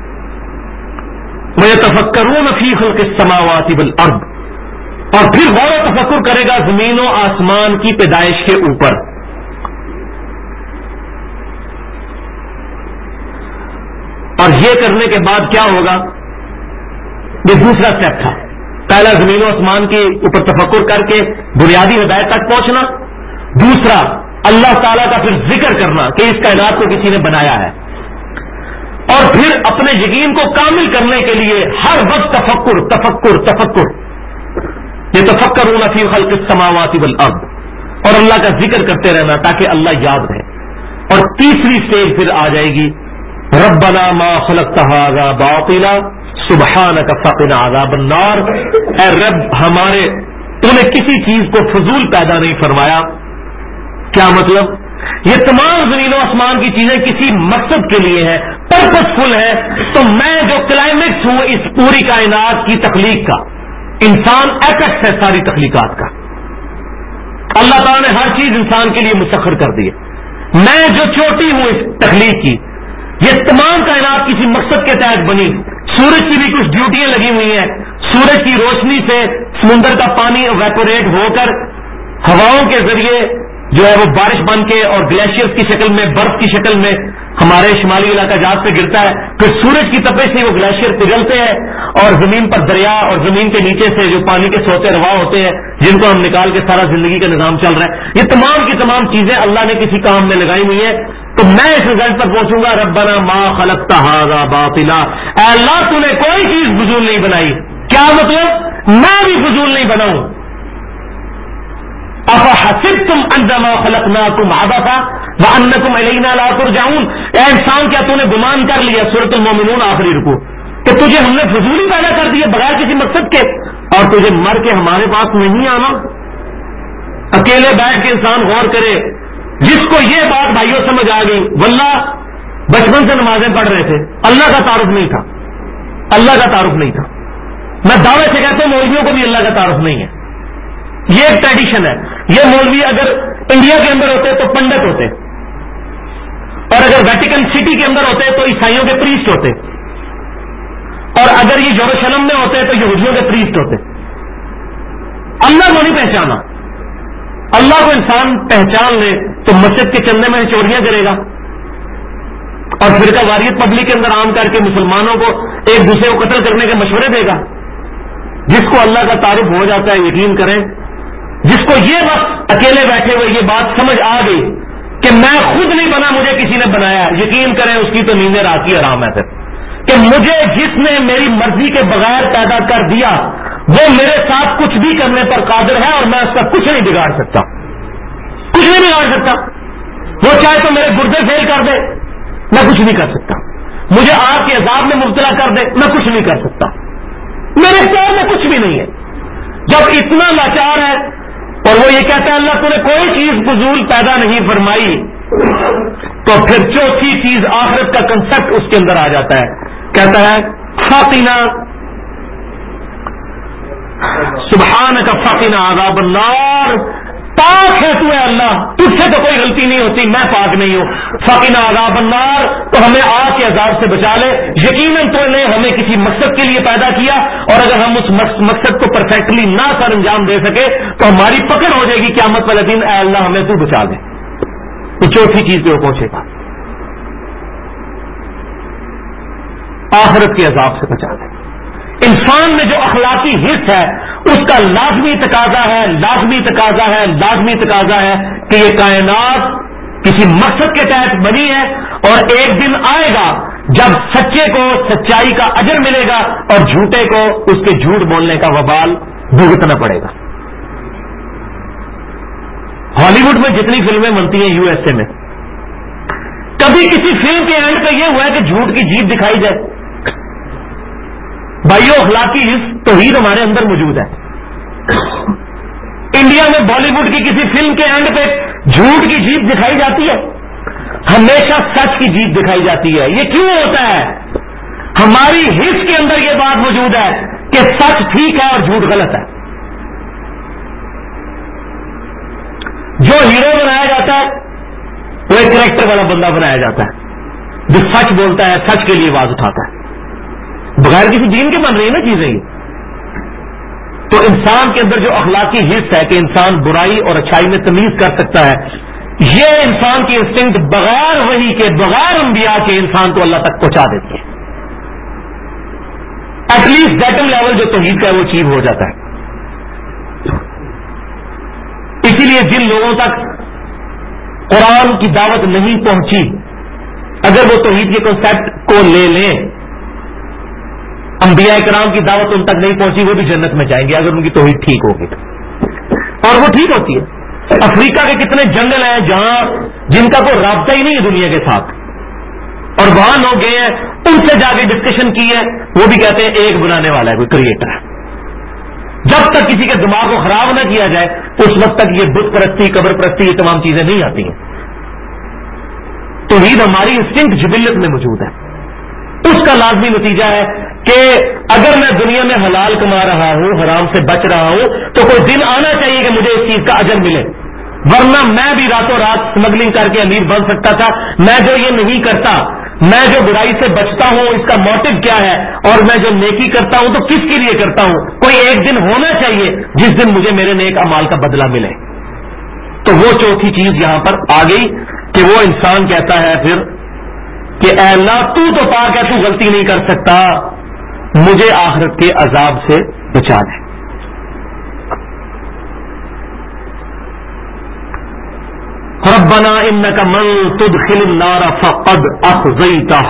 وَيَتَفَكَّرُونَ فِي خَلْقِ السَّمَاوَاتِ وَالْأَرْضِ. اور پھر غور و تفکر کرے گا زمین و آسمان کی پیدائش کے اوپر. اور یہ کرنے کے بعد کیا ہوگا؟ یہ دوسرا اسٹیپ تھا. پہلا زمین و آسمان کے اوپر تفکر کر کے بنیادی ہدایت تک پہنچنا. دوسرا اللہ تعالیٰ کا پھر ذکر کرنا کہ اس کائنات کو کسی نے بنایا ہے. اور پھر اپنے یقین کو کامل کرنے کے لیے ہر وقت تفکر تفکر تفکر. یہ تفکرون فی خلق السماوات والارض, اور اللہ کا ذکر کرتے رہنا تاکہ اللہ یاد رہے. اور تیسری سٹیج پھر آ جائے گی ربنا ما خلقت ھذا باطلا سبحانک فقنا عذاب النار. اے رب ہمارے, تو نے کسی چیز کو فضول پیدا نہیں فرمایا. کیا مطلب؟ یہ تمام زمین و آسمان کی چیزیں کسی مقصد کے لیے ہیں, پرپس فل ہے. تو میں جو کلائمیکس ہوں اس پوری کائنات کی تخلیق کا, انسان ایپیکس ہے ساری تخلیقات کا. اللہ تعالیٰ نے ہر چیز انسان کے لیے مسخر کر دی ہے. میں جو چوٹی ہوں اس تخلیق کی, یہ تمام کائنات کسی مقصد کے تحت بنی. سورج کی بھی کچھ ڈیوٹیاں لگی ہوئی ہیں. سورج کی روشنی سے سمندر کا پانی ایویپوریٹ ہو کر ہواؤں کے ذریعے جو ہے وہ بارش بن کے اور گلیشیئرز کی شکل میں, برف کی شکل میں ہمارے شمالی علاقہ جات پہ گرتا ہے. پھر سورج کی تپش سے وہ گلیشیئر پگھلتے ہیں اور زمین پر دریا اور زمین کے نیچے سے جو پانی کے سوتے روا ہوتے ہیں جن کو ہم نکال کے سارا زندگی کا نظام چل رہا ہے. یہ تمام کی تمام چیزیں اللہ نے کسی کام میں لگائی ہوئی ہیں. تو میں اس رزلٹ پر پہنچوں گا ربنا ما خلقت ھذا باطلا. اے اللہ تو نے کوئی چیز فضول نہیں بنائی. کیا مطلب؟ میں بھی فضول نہیں بناؤں. افحسبتم انما خلقناکم عبثا وانکم الینا لا ترجعون. اے انسان کیا تو نے گمان کر لیا, سورۃ المومنون آخری رکوع, کہ تجھے ہم نے فضول ہی پیدا کر دیا بغیر کسی مقصد کے, اور تجھے مر کے ہمارے پاس نہیں آنا؟ اکیلے بیٹھ کے انسان غور کرے جس کو یہ بات بھائیوں سمجھ آ گئی، واللہ بچپن سے نمازیں پڑھ رہے تھے، اللہ کا تعارف نہیں تھا، اللہ کا تعارف نہیں تھا. میں دعوے سے کہتا ہوں مولویوں کو بھی اللہ کا تعارف نہیں ہے. یہ ایک ٹریڈیشن ہے. یہ مولوی اگر انڈیا کے اندر ہوتے تو پنڈت ہوتے، اور اگر ویٹیکن سٹی کے اندر ہوتے تو عیسائیوں کے پریسٹ ہوتے، اور اگر یہ یروشلم میں ہوتے تو یہودیوں کے پریسٹ ہوتے. اللہ کو نہیں پہچانا. اللہ کو انسان پہچان لے تو مسجد کے چندے میں چوریاں کرے گا اور فرقہ واریت پبلک کے اندر عام کر کے مسلمانوں کو ایک دوسرے کو قتل کرنے کے مشورے دے گا. جس کو اللہ کا تعارف ہو جاتا ہے، یقین کریں، جس کو یہ وقت اکیلے بیٹھے ہوئے یہ بات سمجھ آ گئی کہ میں خود نہیں بنا، مجھے کسی نے بنایا، یقین کریں اس کی تو نیندیں رات کی آرام ہے. پھر کہ مجھے جس نے میری مرضی کے بغیر پیدا کر دیا وہ میرے ساتھ کچھ بھی کرنے پر قادر ہے اور میں اس کا کچھ نہیں بگاڑ سکتا، کچھ نہیں بگاڑ سکتا. وہ چاہے تو میرے گردے فیل کر دے، میں کچھ نہیں کر سکتا. مجھے آگ کے عذاب میں مبتلا کر دے، میں کچھ نہیں کر سکتا. میرے اختیار میں کچھ بھی نہیں ہے. جب اتنا لاچار ہے اور وہ یہ کہتا ہے اللہ تو نے کوئی چیز فضول پیدا نہیں فرمائی، تو پھر چوتھی چیز آخرت کا کنسپٹ اس کے اندر آ جاتا ہے. کہتا ہے فقنا سبحانک فقنا عذاب النار، پاک ہے تو اے اللہ، تجھ سے تو کوئی غلطی نہیں ہوتی، میں پاک نہیں ہوں. فقنا عذاب النار، تو ہمیں آگ کے عذاب سے بچا لے. یقیناً تو نے ہمیں کسی مقصد کے لیے پیدا کیا، اور اگر ہم اس مقصد کو پرفیکٹلی نہ سر انجام دے سکے تو ہماری پکڑ ہو جائے گی قیامت والے دن، اے اللہ ہمیں تو بچا دے. تو چوتھی چیز پہ وہ پہنچے گا، آخرت کے عذاب سے بچا دے. انسان میں جو اخلاقی حص ہے اس کا لازمی تقاضا ہے، لازمی تقاضا ہے، لازمی تقاضا ہے کہ یہ کائنات کسی مقصد کے تحت بنی ہے، اور ایک دن آئے گا جب سچے کو سچائی کا اجر ملے گا اور جھوٹے کو اس کے جھوٹ بولنے کا وبال بھگتنا پڑے گا. ہالی ووڈ میں جتنی فلمیں بنتی ہیں یو ایس اے میں، کبھی کسی فلم کے اینڈ پہ یہ ہوا ہے کہ جھوٹ کی جیت دکھائی جائے؟ بھائیو اخلاقی حص توحید ہمارے اندر موجود ہے. انڈیا میں بالی ووڈ کی کسی فلم کے اینڈ پہ جھوٹ کی جیت دکھائی جاتی ہے؟ ہمیشہ سچ کی جیت دکھائی جاتی ہے. یہ کیوں ہوتا ہے؟ ہماری حص کے اندر یہ بات موجود ہے کہ سچ ٹھیک ہے اور جھوٹ غلط ہے. جو ہیرو بنایا جاتا ہے وہ ایک کریکٹر والا بندہ بنایا جاتا ہے جو سچ بولتا ہے، سچ کے لیے آواز اٹھاتا ہے. بغیر کسی دین کے بن رہی ہیں نا چیزیں. تو انسان کے اندر جو اخلاقی حص ہے کہ انسان برائی اور اچھائی میں تمیز کر سکتا ہے، یہ انسان کی انسٹنکٹ بغیر وحی کے، بغیر انبیاء کے انسان کو اللہ تک پہنچا دیتی ہے. ایٹ لیسٹ دیٹم لیول جو توحید کا ہے وہ اچیو ہو جاتا ہے. اسی لیے جن لوگوں تک قرآن کی دعوت نہیں پہنچی، اگر وہ توحید کے کنسپٹ کو لے لیں، انبیاء کرام کی دعوت ان تک نہیں پہنچی، وہ بھی جنت میں جائیں گے اگر ان کی توحید ٹھیک ہوگی. اور وہ ٹھیک ہوتی ہے. افریقہ کے کتنے جنگل ہیں جہاں جن کا کوئی رابطہ ہی نہیں ہے دنیا کے ساتھ، اور وہاں لوگ گئے ہیں، ان سے جا کے ڈسکشن کی ہے، وہ بھی کہتے ہیں ایک بنانے والا ہے، کوئی کریٹر ہے. جب تک کسی کے دماغ کو خراب نہ کیا جائے اس وقت تک یہ بت پرستی، قبر پرستی، یہ تمام چیزیں نہیں آتی ہیں. توحید ہماری انسٹنکٹ جبلت میں موجود ہے. اس کا لازمی نتیجہ ہے کہ اگر میں دنیا میں حلال کما رہا ہوں، حرام سے بچ رہا ہوں، تو کوئی دن آنا چاہیے کہ مجھے اس چیز کا اجر ملے. ورنہ میں بھی راتوں رات اسمگلنگ کر کے امیر بن سکتا تھا. میں جو یہ نہیں کرتا، میں جو برائی سے بچتا ہوں، اس کا موٹو کیا ہے، اور میں جو نیکی کرتا ہوں تو کس کے لیے کرتا ہوں. کوئی ایک دن ہونا چاہیے جس دن مجھے میرے نیک اعمال کا بدلہ ملے. تو وہ چوتھی چیز یہاں پر آ گئی کہ وہ انسان کہتا ہے پھر کہ اے اللہ تو پاک ہے، تو غلطی نہیں کر سکتا، مجھے آخرت کے عذاب سے بچا دے. ربنا انک من تدخل النار فقد اخزیتہ.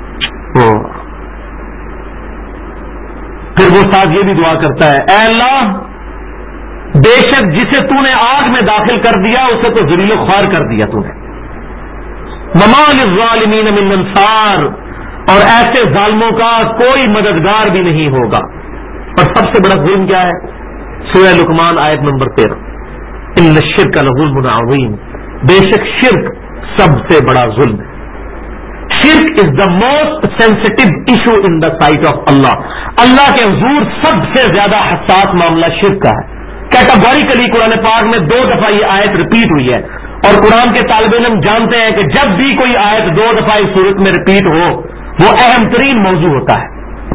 پھر وہ ساتھ یہ بھی دعا کرتا ہے، اے اللہ بے شک جسے تو نے آگ میں داخل کر دیا اسے تو ذلیل و خوار کر دیا تو نے. وما للظالمین من انصار، اور ایسے ظالموں کا کوئی مددگار بھی نہیں ہوگا. اور سب سے بڑا ظلم کیا ہے؟ سورہ لقمان آیت نمبر 13، ان الشرک لظلم عظیم. بے شک شرک سب سے بڑا ظلم ہے. شرک is the most sensitive issue in the sight of Allah. Allah کے حضور سب سے زیادہ حساس معاملہ شرک کا ہے. کیٹاگوریکلی قرآن پاک میں 2 دفعہ یہ آیت ریپیٹ ہوئی ہے، اور قرآن کے طالب علم جانتے ہیں کہ جب بھی کوئی آیت 2 دفعہ اس صورت میں ریپیٹ ہو وہ اہم ترین موضوع ہوتا ہے.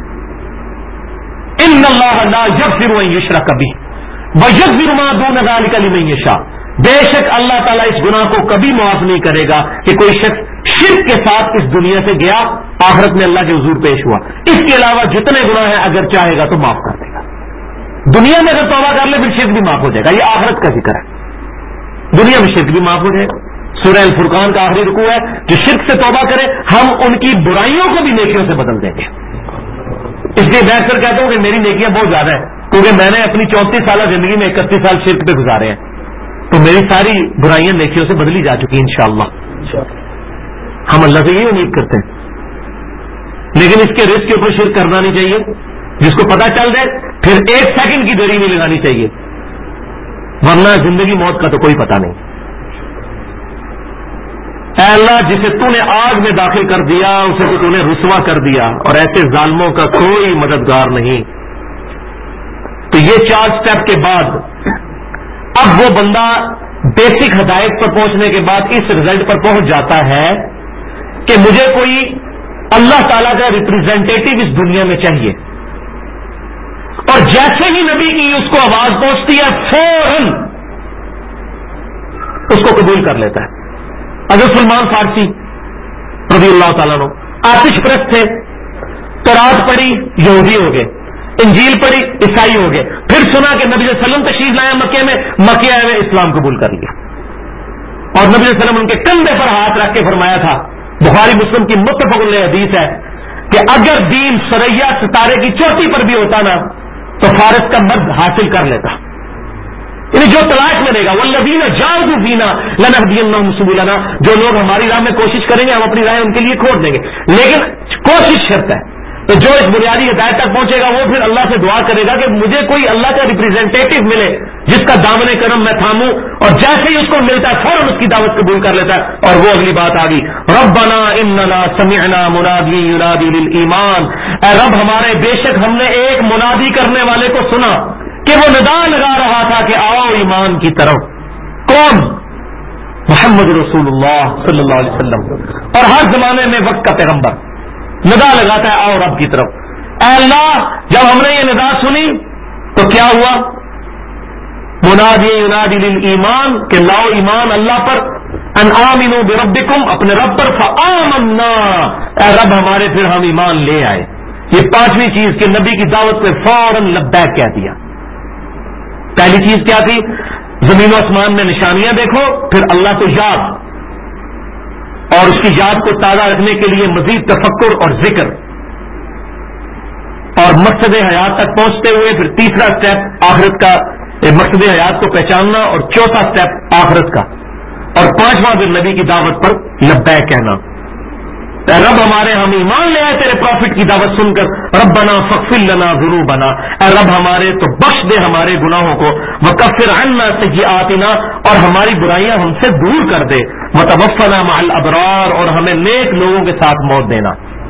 ان اللہ لا یغفر ان یشرک بہ ویغفر ما دون ذلک لمن یشاء. بے شک اللہ تعالیٰ اس گناہ کو کبھی معاف نہیں کرے گا کہ کوئی شخص شرک کے ساتھ اس دنیا سے گیا، آخرت میں اللہ کے حضور پیش ہوا. اس کے علاوہ جتنے گناہ ہیں اگر چاہے گا تو معاف کر دے گا. دنیا میں اگر توبہ کر لے پھر شرک بھی معاف ہو جائے گا. یہ آخرت کا ذکر ہے. دنیا میں شرک بھی معاف ہو جائے گا. سورہ الفرقان کا آخری رکوع ہے، جو شرک سے توبہ کرے ہم ان کی برائیوں کو بھی نیکیوں سے بدل دیں گے. اس لیے میں اکثر کہتا ہوں کہ میری نیکیاں بہت زیادہ ہیں، کیونکہ میں نے اپنی 34 سالہ زندگی میں 31 سال شرک پہ گزارے ہیں، تو میری ساری برائیاں نیکیوں سے بدلی جا چکی ہیں انشاءاللہ. ہم اللہ سے یہی امید کرتے ہیں. لیکن اس کے رزق کے اوپر شرک کرنا نہیں چاہیے. جس کو پتہ چل جائے پھر 1 سیکنڈ کی دیری نہیں لگانی چاہیے، ورنہ زندگی موت کا تو کوئی پتہ نہیں. اے اللہ، جسے تو نے آگ میں داخل کر دیا اسے تو نے رسوا کر دیا، اور ایسے ظالموں کا کوئی مددگار نہیں. تو یہ 4 سٹیپ کے بعد اب وہ بندہ بیسک ہدایت پر پہنچنے کے بعد اس رزلٹ پر پہنچ جاتا ہے کہ مجھے کوئی اللہ تعالیٰ کا ریپرزینٹیٹو اس دنیا میں چاہیے. اور جیسے ہی نبی کی اس کو آواز پہنچتی ہے فوراً اس کو قبول کر لیتا ہے. اگر سلمان فارسی رضی اللہ تعالیٰ عنہ آتش پرست تھے، تورات پڑھی یہودی ہو گئے، انجیل پڑھی عیسائی ہو گئے، پھر سنا کہ نبی صلی اللہ علیہ وسلم تشریف لائے مکے میں، مکے آئے اسلام قبول کر لیا. اور نبی صلی اللہ علیہ وسلم ان کے کندھے پر ہاتھ رکھ کے فرمایا تھا، بخاری مسلم کی متفق علیہ حدیث ہے کہ اگر دین سریا ستارے کی چوٹی پر بھی ہوتا نا تو فارس کا مرد حاصل کر لیتا. یعنی جو تلاش ملے گا والذین جاہدوا فینا لنہدینہم سبلنا، جو لوگ ہماری راہ میں کوشش کریں گے ہم اپنی راہ ان کے لیے کھول دیں گے. لیکن کوشش شرط ہے. تو جو اس بنیادی ہدایت تک پہنچے گا وہ پھر اللہ سے دعا کرے گا کہ مجھے کوئی اللہ کا ریپرزینٹیٹو ملے جس کا دامن کرم میں تھاموں، اور جیسے ہی اس کو ملتا ہے فوراً اس کی دعوت قبول کر لیتا ہے. اور وہ اگلی بات آ گئی، ربنا اننا سمعنا منادی ینادی للایمان. اے رب ہمارے، بے شک ہم نے ایک منادی کرنے والے کو سنا کہ وہ ندا لگا رہا تھا کہ آؤ ایمان کی طرف. کون؟ محمد رسول اللہ صلی اللہ علیہ وسلم. اور ہر زمانے میں وقت کا پیغمبر ندا لگاتا ہے آؤ رب کی طرف. اے اللہ، جب ہم نے یہ ندا سنی تو کیا ہوا؟ منادی ینادی للایمان، کہ لاؤ ایمان اللہ پر. ان آمنوا بربکم، اپنے رب پر. فآمنا، اے رب ہمارے، پھر ہم ایمان لے آئے. یہ 5ویں چیز کہ نبی کی دعوت پہ فوراً لبیک کہہ دیا. پہلی چیز کیا تھی؟ زمین و آسمان میں نشانیاں دیکھو، پھر اللہ کو یاد، اور اس کی یاد کو تازہ رکھنے کے لیے مزید تفکر اور ذکر، اور مقصد حیات تک پہنچتے ہوئے پھر تیسرا سٹیپ آخرت کا، مقصد حیات کو پہچاننا، اور چوتھا سٹیپ آخرت کا، اور 5واں پھر نبی کی دعوت پر لبیک کہنا. اے رب ہمارے، ہم ایمان لے آئے تیرے پروفٹ کی دعوت سن کر. ربنا فاغفر لنا ذنوبنا، اے رب ہمارے تو بخش دے ہمارے گناہوں کو. وکفر عنا سیئاتنا، اور ہماری برائیاں ہم سے دور کر دے. وتوفنا مع الابرار، اور ہمیں نیک لوگوں کے ساتھ موت دینا.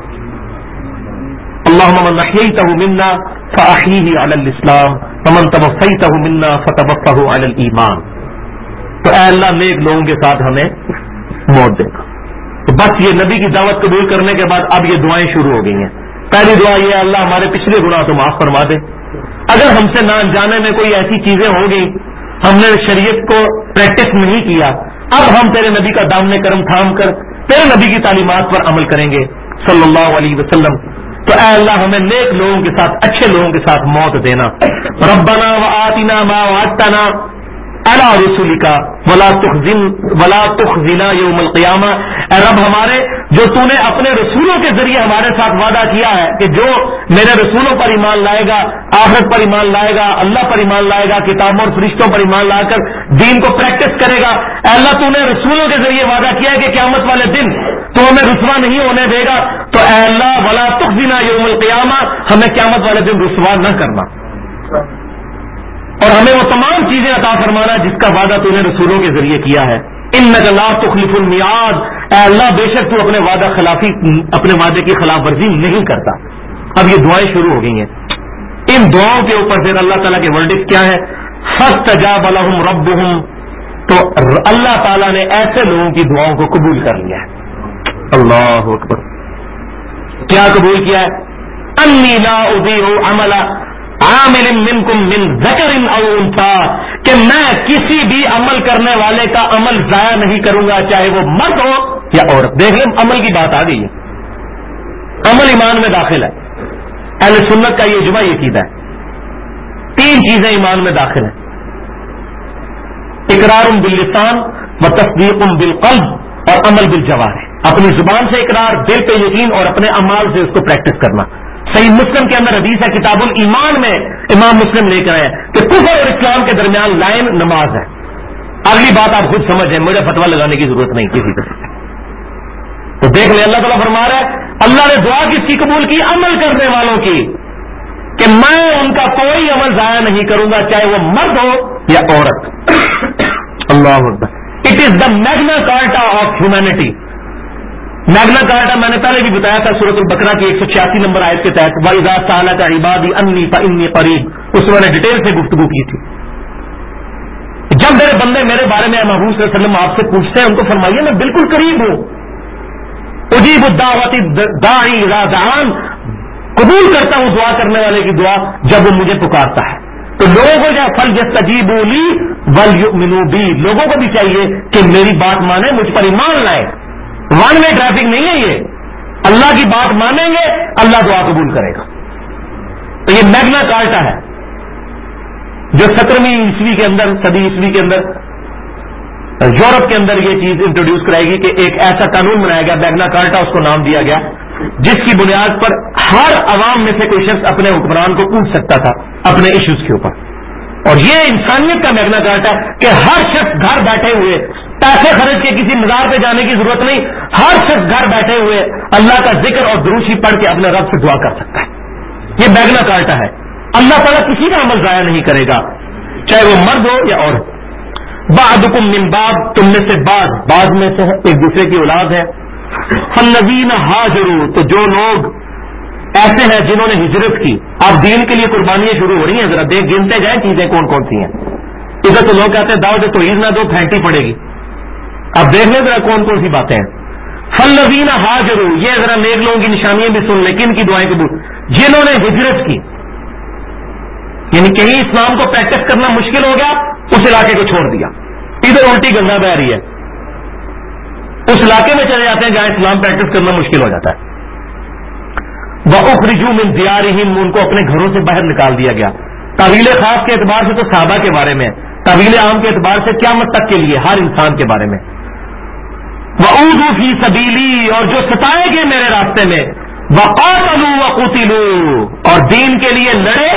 اللهم من احييته منا فاحيه على الاسلام ومن توفيته منا فتوفه على الايمان. تو اے اللہ نیک لوگوں کے ساتھ ہمیں موت دینا. تو بس یہ نبی کی دعوت قبول کرنے کے بعد اب یہ دعائیں شروع ہو گئی ہیں. پہلی دعا یہ ہے، اللہ ہمارے پچھلے گناہ تو معاف فرما دے. اگر ہم سے نہ جانے میں کوئی ایسی چیزیں ہوں گی، ہم نے شریعت کو پریکٹس نہیں کیا، اب ہم تیرے نبی کا دامن کرم تھام کر تیرے نبی کی تعلیمات پر عمل کریں گے صلی اللہ علیہ وسلم. تو اے اللہ ہمیں نیک لوگوں کے ساتھ، اچھے لوگوں کے ساتھ موت دینا. ربنا وآتنا ما وعدتنا علی رسولک ولا تخزنا یوم القیامہ. اے رب ہمارے، جو تو نے اپنے رسولوں کے ذریعے ہمارے ساتھ وعدہ کیا ہے کہ جو میرے رسولوں پر ایمان لائے گا، آخرت پر ایمان لائے گا، اللہ پر ایمان لائے گا، کتابوں اور فرشتوں پر ایمان لا کر دین کو پریکٹس کرے گا، اے اللہ تو نے رسولوں کے ذریعے وعدہ کیا ہے کہ قیامت والے دن تو ہمیں رسوا نہیں ہونے دے گا. تو اے اللہ ولا تخزنا یوم القیامہ، ہمیں قیامت والے دن رسوا نہ کرنا. اور ہمیں وہ تمام چیزیں عطا فرمانا جس کا وعدہ تو نے رسولوں کے ذریعے کیا ہے. انک لا تخلف المیعاد، اے اللہ بے شک تو اپنے وعدے کی خلاف ورزی نہیں کرتا. اب یہ دعائیں شروع ہو گئی ہیں. ان دعاؤں کے اوپر پھر اللہ تعالیٰ کے ورڈکٹ کیا ہے؟ فاستجاب لهم ربهم، تو اللہ تعالیٰ نے ایسے لوگوں کی دعاؤں کو قبول کر لیا ہے. اللہ اکبر. کیا قبول کیا ہے؟ انی لا اضیع عمل عامل منکم من ذکر او انثی، کہ میں کسی بھی عمل کرنے والے کا عمل ضائع نہیں کروں گا، چاہے وہ مرد ہو یا عورت. دیکھ لیں عمل کی بات آ گئی ہے. عمل ایمان میں داخل ہے. اہل سنت کا یہ اجماع یہ عقیدہ ہے. 3 چیزیں ایمان میں داخل ہیں: اقرار باللسان و تصدیق بالقلب اور عمل بالجوارح. اپنی زبان سے اقرار، دل پہ یقین اور اپنے اعمال سے اس کو پریکٹس کرنا. صحیح مسلم کے اندر حدیث ہے، کتاب الایمان میں امام مسلم لے کر آئے کہ کفر اور اسلام کے درمیان لائن نماز ہے. اگلی بات آپ خود سمجھیں، مجھے فتویٰ لگانے کی ضرورت نہیں کسی طرح. تو دیکھ لیں اللہ تعالیٰ فرما رہا ہے اللہ نے دعا کس کی قبول کی؟ عمل کرنے والوں کی، کہ میں ان کا کوئی عمل ضائع نہیں کروں گا، چاہے وہ مرد ہو یا عورت. اللہ اکبر. It is the Magna Carta of humanity. Magna Carta میں نے پہلے بھی بتایا تھا سورۃ البقرہ کی 186 نمبر آیت کے تحت، وَإِذَا سَأَلَكَ عِبَادِي عَنِّي فَإِنِّي قَرِيبٌ. اس میں نے ڈیٹیل سے گفتگو کی تھی. جب میرے بندے میرے بارے میں محبوب صلی اللہ علیہ وسلم آپ سے پوچھتے ہیں، ان کو فرمائیے میں بالکل قریب ہوں. اجیب الدعوۃ الداعی اذا دعان، قبول کرتا ہوں دعا کرنے والے کی دعا جب وہ مجھے پکارتا ہے. تو لوگوں کو جو فَلْيَسْتَجِيبُوا لِي وَلْيُؤْمِنُوا بِي، لوگوں کو بھی چاہیے کہ میری بات مانیں، مجھ پر ایمان لائیں. ون وے ٹریفک نہیں ہے یہ. اللہ کی بات مانیں گے اللہ دعا قبول کرے گا. تو یہ میگنا کارٹا ہے جو 17ویں عیسوی کے اندر، صدی عیسوی کے اندر یورپ کے اندر یہ چیز انٹروڈیوس کرائے گی کہ ایک ایسا قانون بنایا گیا، میگنا کارٹا اس کو نام دیا گیا، جس کی بنیاد پر ہر عوام میں سے کوئی شخص اپنے حکمران کو پوچھ سکتا تھا اپنے ایشوز کے اوپر. اور یہ انسانیت کا میگنا کارٹا کہ ہر شخص گھر بیٹھے ہوئے، پیسے خرچ کے کسی مزار پہ جانے کی ضرورت نہیں، ہر شخص گھر بیٹھے ہوئے اللہ کا ذکر اور دروشی پڑھ کے اپنے رب سے دعا کر سکتا ہے. یہ میگنا کارٹا ہے. اللہ تعالیٰ کسی کا عمل ضائع نہیں کرے گا، چاہے وہ مرد ہو یا عورت. بعضکم من بعض، تم میں سے بعض میں سے ایک دوسرے کی اولاد ہے. فالذین ہاجروا، تو جو لوگ ایسے ہیں جنہوں نے ہجرت کی. اب دین کے لیے قربانیاں شروع ہو رہی ہیں، ذرا دیکھ گنتے جائیں چیزیں کون کون سی ہیں. ادھر تو لوگ کہتے ہیں داؤ تو عید نہ دو پھینٹی پڑے گی. اب دیکھ لیں ذرا کون کون سی باتیں ہیں. فالذین ہاجروا، یہ ذرا نیک لوگوں کی نشانیاں بھی سن لیں، کن کی دعائیں قبول؟ جنہوں نے ہجرت کی، یعنی کہیں اسلام کو پریکٹس کرنا مشکل ہو گیا، اس علاقے کو چھوڑ دیا. ادھر الٹی گنگا بہ رہی ہے، اس علاقے میں چلے جاتے ہیں جہاں اسلام پریکٹس کرنا مشکل ہو جاتا ہے. وَأُخْرِجُوا مِن دِيَارِهِمْ، ان کو اپنے گھروں سے باہر نکال دیا گیا. تعویل خاص کے اعتبار سے تو صحابہ کے بارے میں، تعویل عام کے اعتبار سے قیامت تک کے لیے ہر انسان کے بارے میں. وَأُوذُوا فِي سَبِيلِي، اور جو ستائے گئے میرے راستے میں. وَقَاتَلُوا وَقُتِلُوا، اور دین کے لیے لڑے،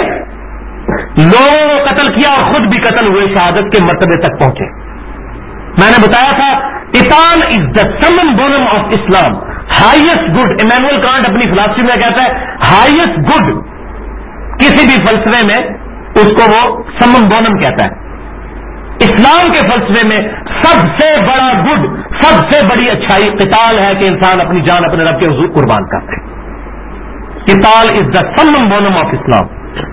لوگوں کو قتل کیا اور خود بھی قتل ہوئے، شہادت کے مرتبے تک پہنچے. میں نے بتایا تھا قتال is the summum bonum of Islam, highest good. Immanuel Kant اپنی فلسفی میں کہتا ہے ہائیسٹ گڈ، کسی بھی فلسفے میں اس کو وہ سمن بونم کہتا ہے. اسلام کے فلسفے میں سب سے بڑا گڈ، سب سے بڑی اچھائی قتال ہے کہ انسان اپنی جان اپنے رب کے حضور قربان کرتے. قتال is the summum bonum of اسلام.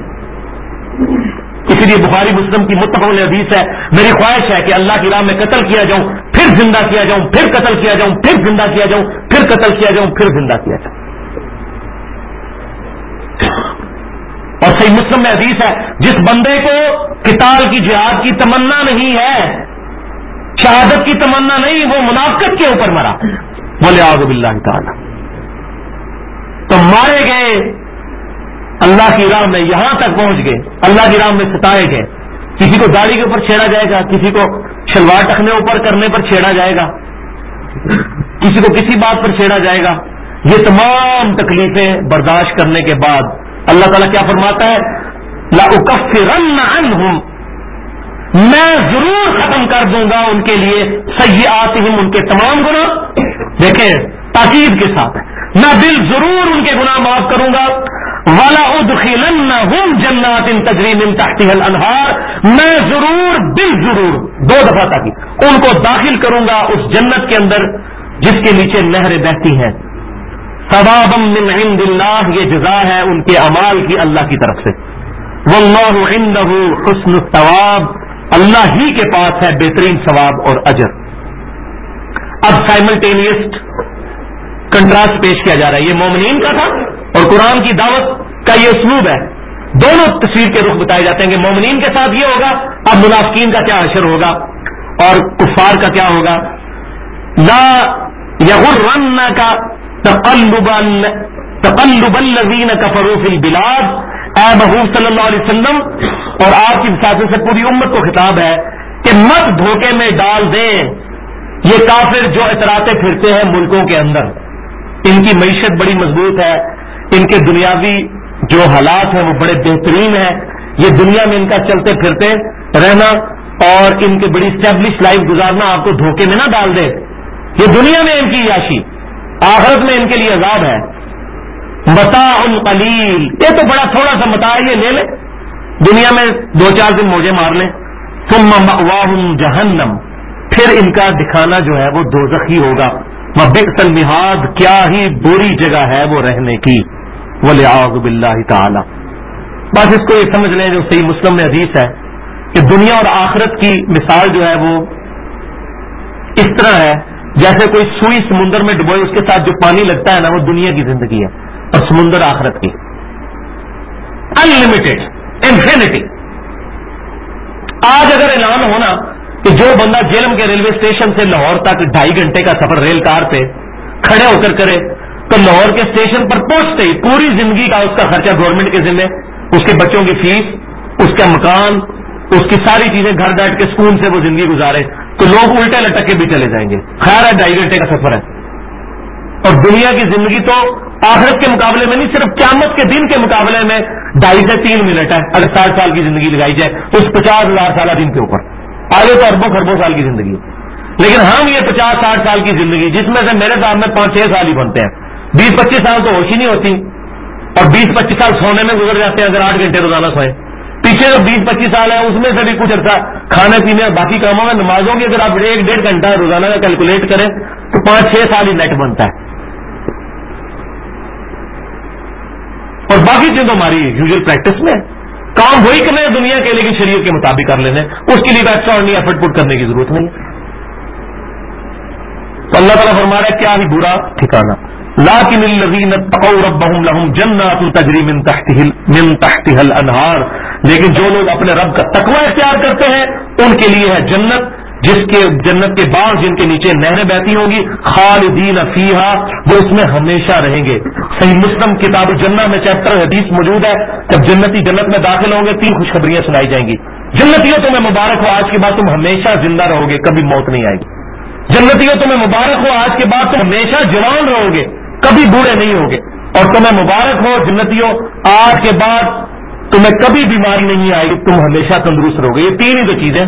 اسی لیے بخاری مسلم کی متفق حدیث ہے، میری خواہش ہے کہ اللہ کی راہ میں قتل کیا جاؤں، پھر زندہ کیا جاؤں، پھر قتل کیا جاؤں، پھر زندہ کیا جاؤں، پھر قتل کیا جاؤں، پھر زندہ کیا جاؤں. اور صحیح مسلم میں حدیث ہے، جس بندے کو قتال کی جہاد کی تمنا نہیں ہے، شہادت کی تمنا نہیں، وہ منافقت کے اوپر مرا، وَلِعَاذُ بِاللَّهِ تعالی. تو مارے گئے اللہ کی راہ میں، یہاں تک پہنچ گئے، اللہ کی راہ میں ستائے گئے. کسی کو داڑھی کے اوپر چھیڑا جائے گا، کسی کو شلوار ٹخنے اوپر کرنے پر چھیڑا جائے گا، کسی کو کسی بات پر چھیڑا جائے گا. یہ تمام تکلیفیں برداشت کرنے کے بعد اللہ تعالیٰ کیا فرماتا ہے؟ لَأُكَفِّرَنَّ عَنْهُمْ، میں ضرور ختم کر دوں گا ان کے لیے سیئاتہم، ان کے تمام گناہ. دیکھیں تاکید کے ساتھ میں ضرور ان کے گناہ معاف کروں گا. وَلَأُدْخِلَنَّهُمْ جَنَّاتٍ تَجْرِي مِن تَحْتِهَا الْأَنْهَارُ، میں ضرور بالضرور 2 دفعہ تک ان کو داخل کروں گا اس جنت کے اندر جس کے نیچے نہریں بہتی ہیں. ثوابا من عند اللہ، یہ جزا ہے ان کے اعمال کی اللہ کی طرف سے. واللہ عنده حسن الثواب، اللہ ہی کے پاس ہے بہترین ثواب اور اجر. اب سائملٹینیس کنٹراسٹ پیش کیا جا رہا ہے. یہ مومنین کا تھا اور قرآن کی دعوت کا یہ اسلوب ہے. دونوں تصویر کے رخ بتائے جاتے ہیں کہ مومنین کے ساتھ یہ ہوگا، اب منافقین کا کیا حشر ہوگا اور کفار کا کیا ہوگا. لا یغرنک تقلب الذین کفروا فی البلاد، اے محبوب صلی اللہ علیہ وسلم اور آپ کی وساطت سے پوری امت کو خطاب ہے کہ مت دھوکے میں ڈال دیں یہ کافر جو اتراتے پھرتے ہیں ملکوں کے اندر. ان کی معیشت بڑی مضبوط ہے، ان کے دنیاوی جو حالات ہیں وہ بڑے بہترین ہیں، یہ دنیا میں ان کا چلتے پھرتے رہنا اور ان کی بڑی اسٹیبلش لائف گزارنا آپ کو دھوکے میں نہ ڈال دے. یہ دنیا میں ان کی عیاشی، آخرت میں ان کے لیے عذاب ہے. متاع قلیل، یہ تو بڑا تھوڑا سا متاع ہے، یہ لے لیں دنیا میں 2-4 دن موجے مار لیں. ثم مأواہم جہنم، پھر ان کا دکھانا جو ہے وہ دوزخ ہی ہوگا. وبئس المہاد، کیا ہی بری جگہ ہے وہ رہنے کی. والعیاذ باللہ تعالی. بس اس کو یہ سمجھ لیں جو صحیح مسلم میں حدیث ہے کہ دنیا اور آخرت کی مثال جو ہے وہ اس طرح ہے جیسے کوئی سوئی سمندر میں ڈبوئے، اس کے ساتھ جو پانی لگتا ہے نا وہ دنیا کی زندگی ہے اور سمندر آخرت کی. Unlimited, infinity. آج اگر اعلان ہونا کہ جو بندہ جیلم کے ریلوے اسٹیشن سے لاہور تک 2.5 گھنٹے کا سفر ریل کار پہ کھڑے ہو کر کرے تو لاہور کے اسٹیشن پر پہنچتے ہی پوری زندگی کا اس کا خرچہ گورنمنٹ کے ذمہ، اس کے بچوں کی فیس، اس کا مکان، اس کی ساری چیزیں گھر بیٹھ کے سکون سے وہ زندگی گزارے تو لوگ الٹے لٹک کے بھی چلے جائیں گے. خیر ہے 2.5 گھنٹے کا سفر ہے اور دنیا کی زندگی تو آخرت کے مقابلے میں نہیں، صرف قیامت کے دن کے مقابلے میں 2.5 سے 3 منٹ ہے. اگر 60 سال کی زندگی لگائی جائے تو اس 50,000 سالہ دن کے اوپر آگے تو اربوں خربوں سال کی زندگی ہے. لیکن ہم یہ 50-60 سال کی زندگی جس میں سے میرے ساتھ میں 5-6 سال ہی بنتے ہیں، 20-25 سال تو ہوش ہی نہیں ہوتی اور 20-25 سال سونے میں گزر جاتے ہیں اگر 8 گھنٹے روزانہ سوئیں. پیچھے جو 20-25 سال ہے اس میں سے بھی کچھ عرصہ کھانے پینے اور باقی کاموں میں، نمازوں کی اگر آپ 1-1.5 گھنٹہ روزانہ کا کیلکولیٹ کریں تو 5-6 سال ہی نیٹ بنتا ہے. اور باقی چیزیں ہماری یوزل پریکٹس میں کام وہی کرنے دنیا کے، لیکن شریعت کے مطابق کر لینے، اس کے لیے ایکسٹرا آرڈنری ایفرٹ پٹ کرنے کی ضرورت نہیں. تو اللہ تعالیٰ فرما رہا ہے کیا ہی برا ٹھکانہ. لیکن الذین اتقوا ربهم لهم جنات تجری من تحتها الانہار، لیکن جو لوگ اپنے رب کا تقوی اختیار کرتے ہیں ان کے لیے ہے جنت، جس کے جنت کے باغ جن کے نیچے نہریں بہتی ہوں گی، خالدین فیہا، وہ اس میں ہمیشہ رہیں گے. صحیح مسلم کتاب الجنہ میں چیپٹر حدیث موجود ہے. جب جنتی جنت میں داخل ہوں گے 3 خوشخبریاں سنائی جائیں گی. جنتیوں تمہیں مبارک ہو، آج کے بعد تم ہمیشہ زندہ رہو گے، کبھی موت نہیں آئے گی. جنتیوں تمہیں مبارک ہو، آج کے بعد تم ہمیشہ جوان رہو گے، کبھی بوڑھے نہیں ہوگے. اور تمہیں مبارک ہو جنتیوں، آج کے بعد تمہیں کبھی بیماری نہیں آئے گی، تم ہمیشہ تندرست رہو گے. یہ 3 ہی تو چیزیں،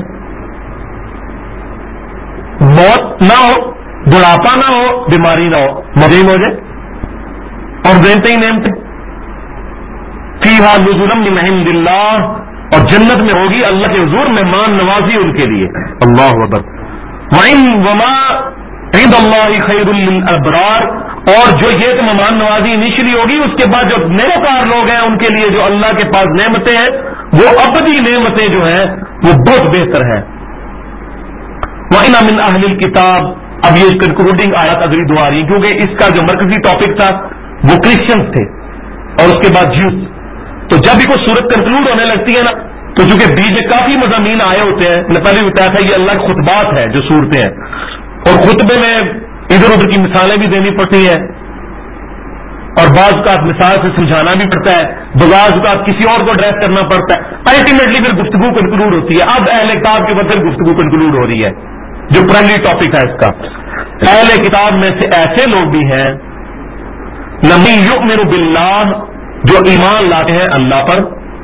موت نہ ہو، بڑھاپا نہ ہو، بیماری نہ ہو، مدین ہو جائے اور نعمتیں ہی نعمتیں. فیہا نزلا من عند اللہ، اور جنت میں ہوگی اللہ کے حضور مہمان نوازی ان کے لیے. اللہ اکبر. وما عند اللہ خیر للابرار، اور جو یہ تو مہمان نوازی انیشلی ہوگی، اس کے بعد جو نیکوکار لوگ ہیں ان کے لیے جو اللہ کے پاس نعمتیں ہیں وہ ابدی نعمتیں جو ہیں وہ بہت بہتر ہیں. وَإِنَّ مِنْ أَهْلِ الْكِتَابِ، اب یہ کنکلوڈنگ آیات اگلی 2 آ رہی ہیں کیونکہ اس کا جو مرکزی ٹاپک تھا وہ کرسچنز تھے اور اس کے بعد جیوز. تو جب بھی کوئی صورت کنکلوڈ ہونے لگتی ہے نا تو چونکہ بیچ کافی مضامین آئے ہوتے ہیں، میں پہلے بھی بتایا تھا یہ اللہ کے خطبات ہیں جو صورتیں ہیں، اور خطبے میں ادھر ادھر کی مثالیں بھی دینی پڑتی ہیں اور بعض کا مثال سے سمجھانا بھی پڑتا ہے، بعض کا کسی اور کو ایڈریس کرنا پڑتا ہے. الٹیمیٹلی پھر گفتگو کنکلوڈ ہوتی ہے. اب اہل کتاب کے اوپر گفتگو کنکلوڈ ہو رہی ہے جو پرائمری ٹاپک ہے اس کا. اہل کتاب میں سے ایسے لوگ بھی ہیں لم یؤمن باللہ، جو ایمان لاتے ہیں اللہ پر،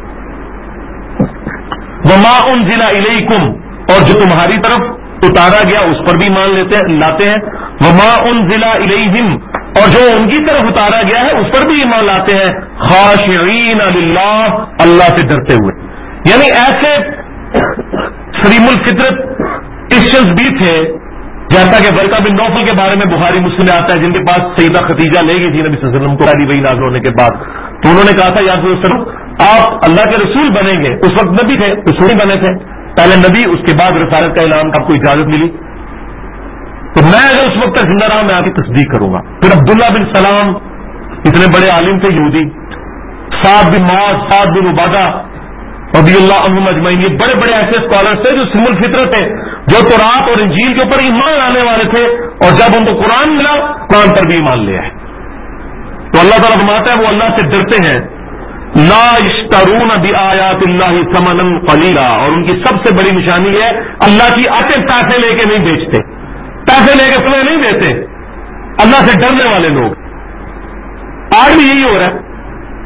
وما انزل الیکم، اور جو تمہاری طرف اتارا گیا اس پر بھی لاتے ہیں، وما انزل الیہم، اور جو ان کی طرف اتارا گیا ہے اس پر بھی ایمان لاتے ہیں، خاشعین للہ، اللہ سے ڈرتے ہوئے. یعنی ایسے سلیم الفطرت کرسچنز بھی تھے، جیسا کہ ورقہ بن نوفل کے بارے میں بخاری مسلم میں آتا ہے، جن کے پاس سیدہ ختیجہ لے گئی تھی نبی صلی اللہ علیہ وسلم کو پہلی وحی نازل ہونے کے بعد. تو انہوں نے کہا تھا یا رسول اللہ آپ اللہ کے رسول بنیں گے. اس وقت نبی تھے، رسول ہی بنے تھے، پہلے نبی اس کے بعد رسالت کا اعلان، آپ کو اجازت ملی. تو میں اگر اس وقت تک زندہ رہا میں آپ کی تصدیق کروں گا. پھر عبداللہ بن سلام اتنے بڑے عالم تھے یہودی، سعد بن معاذ، سعد بن عبادہ رضی اللہ عنہم اجمعین، یہ بڑے بڑے ایسے اسکالر تھے جو سلیم الفطرت تھے، جو تورات اور انجیل کے اوپر ایمان لانے والے تھے، اور جب ان کو قرآن ملا قرآن پر بھی ایمان لے آئے. تو اللہ تعالیٰ فرماتا ہے وہ اللہ سے ڈرتے ہیں. لا یشترون بآیات اللہ ثمنا قلیلا، اور ان کی سب سے بڑی نشانی ہے اللہ کی آیتیں پیسے لے کے نہیں بیچتے، پیسے لے کے تمہیں نہیں دیتے. اللہ سے ڈرنے والے لوگ آج بھی یہی ہو رہا ہے،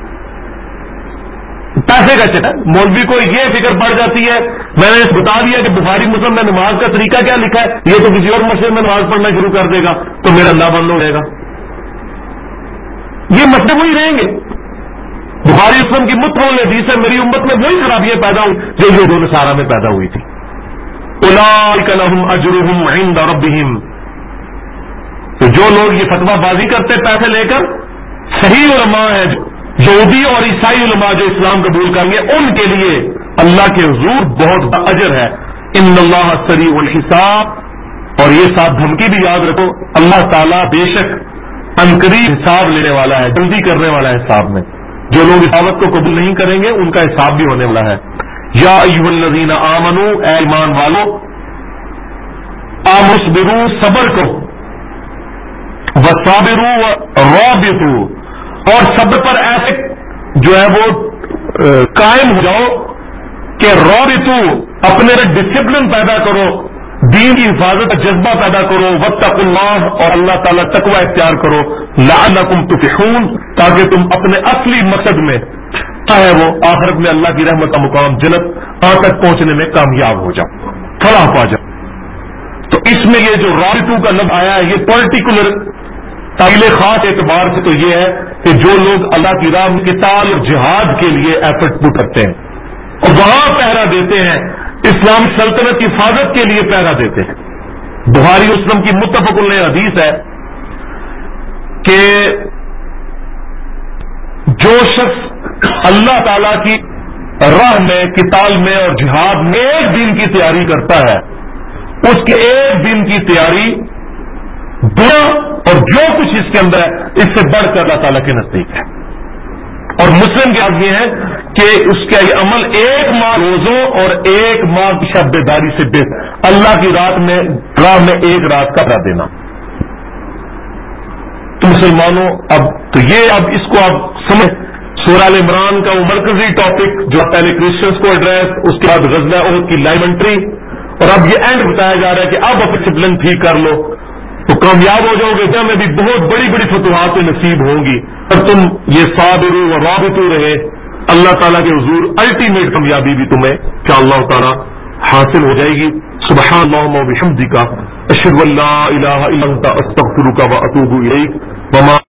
پیسے کا چکر. مولوی کو یہ فکر پڑ جاتی ہے، میں نے بتا دیا کہ بخاری مسلم میں نماز کا طریقہ کیا لکھا ہے، یہ تو کسی اور مسجد میں نماز پڑھنا شروع کر دے گا تو میرا اللہ بند ہو جائے گا. یہ مسئلے وہی رہیں گے. بخاری مسلم کی متفق حدیث ہے، میری امت میں وہی خرابیاں پیدا ہوئی جو یہود و نصارہ میں پیدا ہوئی تھی. اولئک لہم اجرہم عند ربہم، تو جو لوگ یہ فتویٰ بازی کرتے پیسے لے کر، صحیح علماء ہیں یہودی اور عیسائی علماء جو اسلام قبول کریں گے ان کے لیے اللہ کے حضور بہت بڑا اجر ہے. ان اللہ سریع الحساب، اور یہ ساتھ دھمکی بھی یاد رکھو، اللہ تعالیٰ بے شک عنقریب حساب لینے والا ہے، جلدی کرنے والا ہے حساب میں. جو لوگ اس دعوت کو قبول نہیں کریں گے ان کا حساب بھی ہونے والا ہے. یا ایھا الذین آمنوا، اے ایمان والو، اصبروا، صبر کرو، وصابروا ورابطوا، اور صبر پر ایسے جو ہے وہ قائم ہو جاؤ کہ رابطوا، اپنے ڈسپلن پیدا کرو، دین کی حفاظت کا جذبہ پیدا کرو، واتقوا اللہ، اور اللہ تعالیٰ تقوی اختیار کرو، لعلکم تفلحون، تاکہ تم اپنے اصلی مقصد میں چاہے وہ آخرت میں اللہ کی رحمت کا مقام جنت تک پہنچنے میں کامیاب ہو جاؤ، فلاح پا جاؤ. تو اس میں یہ جو رابطو کا لفظ آیا ہے یہ پرٹیکولر تعلیل خاص اعتبار سے تو یہ ہے کہ جو لوگ اللہ کی راہ میں قتال اور جہاد کے لیے ایفرٹ پٹ کرتے ہیں اور وہاں پہرا دیتے ہیں، اسلامی سلطنت کی حفاظت کے لیے پہرا دیتے ہیں. بخاری مسلم کی متفق علیہ حدیث ہے کہ جو شخص اللہ تعالی کی راہ میں قتال میں اور جہاد میں ایک دن کی تیاری کرتا ہے، اس کے ایک دن کی تیاری دنیا اور جو کچھ اس کے اندر ہے اس سے بڑھ کر اللہ تعالیٰ کے نزدیک ہے. اور مسلم کے آگے ہے کہ اس کا یہ عمل ایک ماہ روزوں اور ایک ماہ کی شب بیداری سے بہتر، اللہ کی راہ میں ایک رات کا پڑا دینا. تو مسلمانوں اب اس کو آپ سمجھ، سورہ ال عمران کا وہ مرکزی ٹاپک جو پہلے کرسچنس کو ایڈریس، اس کے بعد غزوہ احد کی لائیو انٹری، اور اب یہ اینڈ بتایا جا رہا ہے کہ اب ڈسپلن ٹھیک کر لو تو کامیاب ہو جاؤ گے. جہاں میں بھی بہت بڑی بڑی فتوحات نصیب ہوں گی اور تم یہ صابرو و رابطو رہے، اللہ تعالیٰ کے حضور الٹیمیٹ کامیابی بھی تمہیں انشاء اللہ تعالیٰ حاصل ہو جائے گی. سبحان اللہ و بحمدک، اشہد ان لا الہ الا انت، استغفرک و اتوب الیک. وما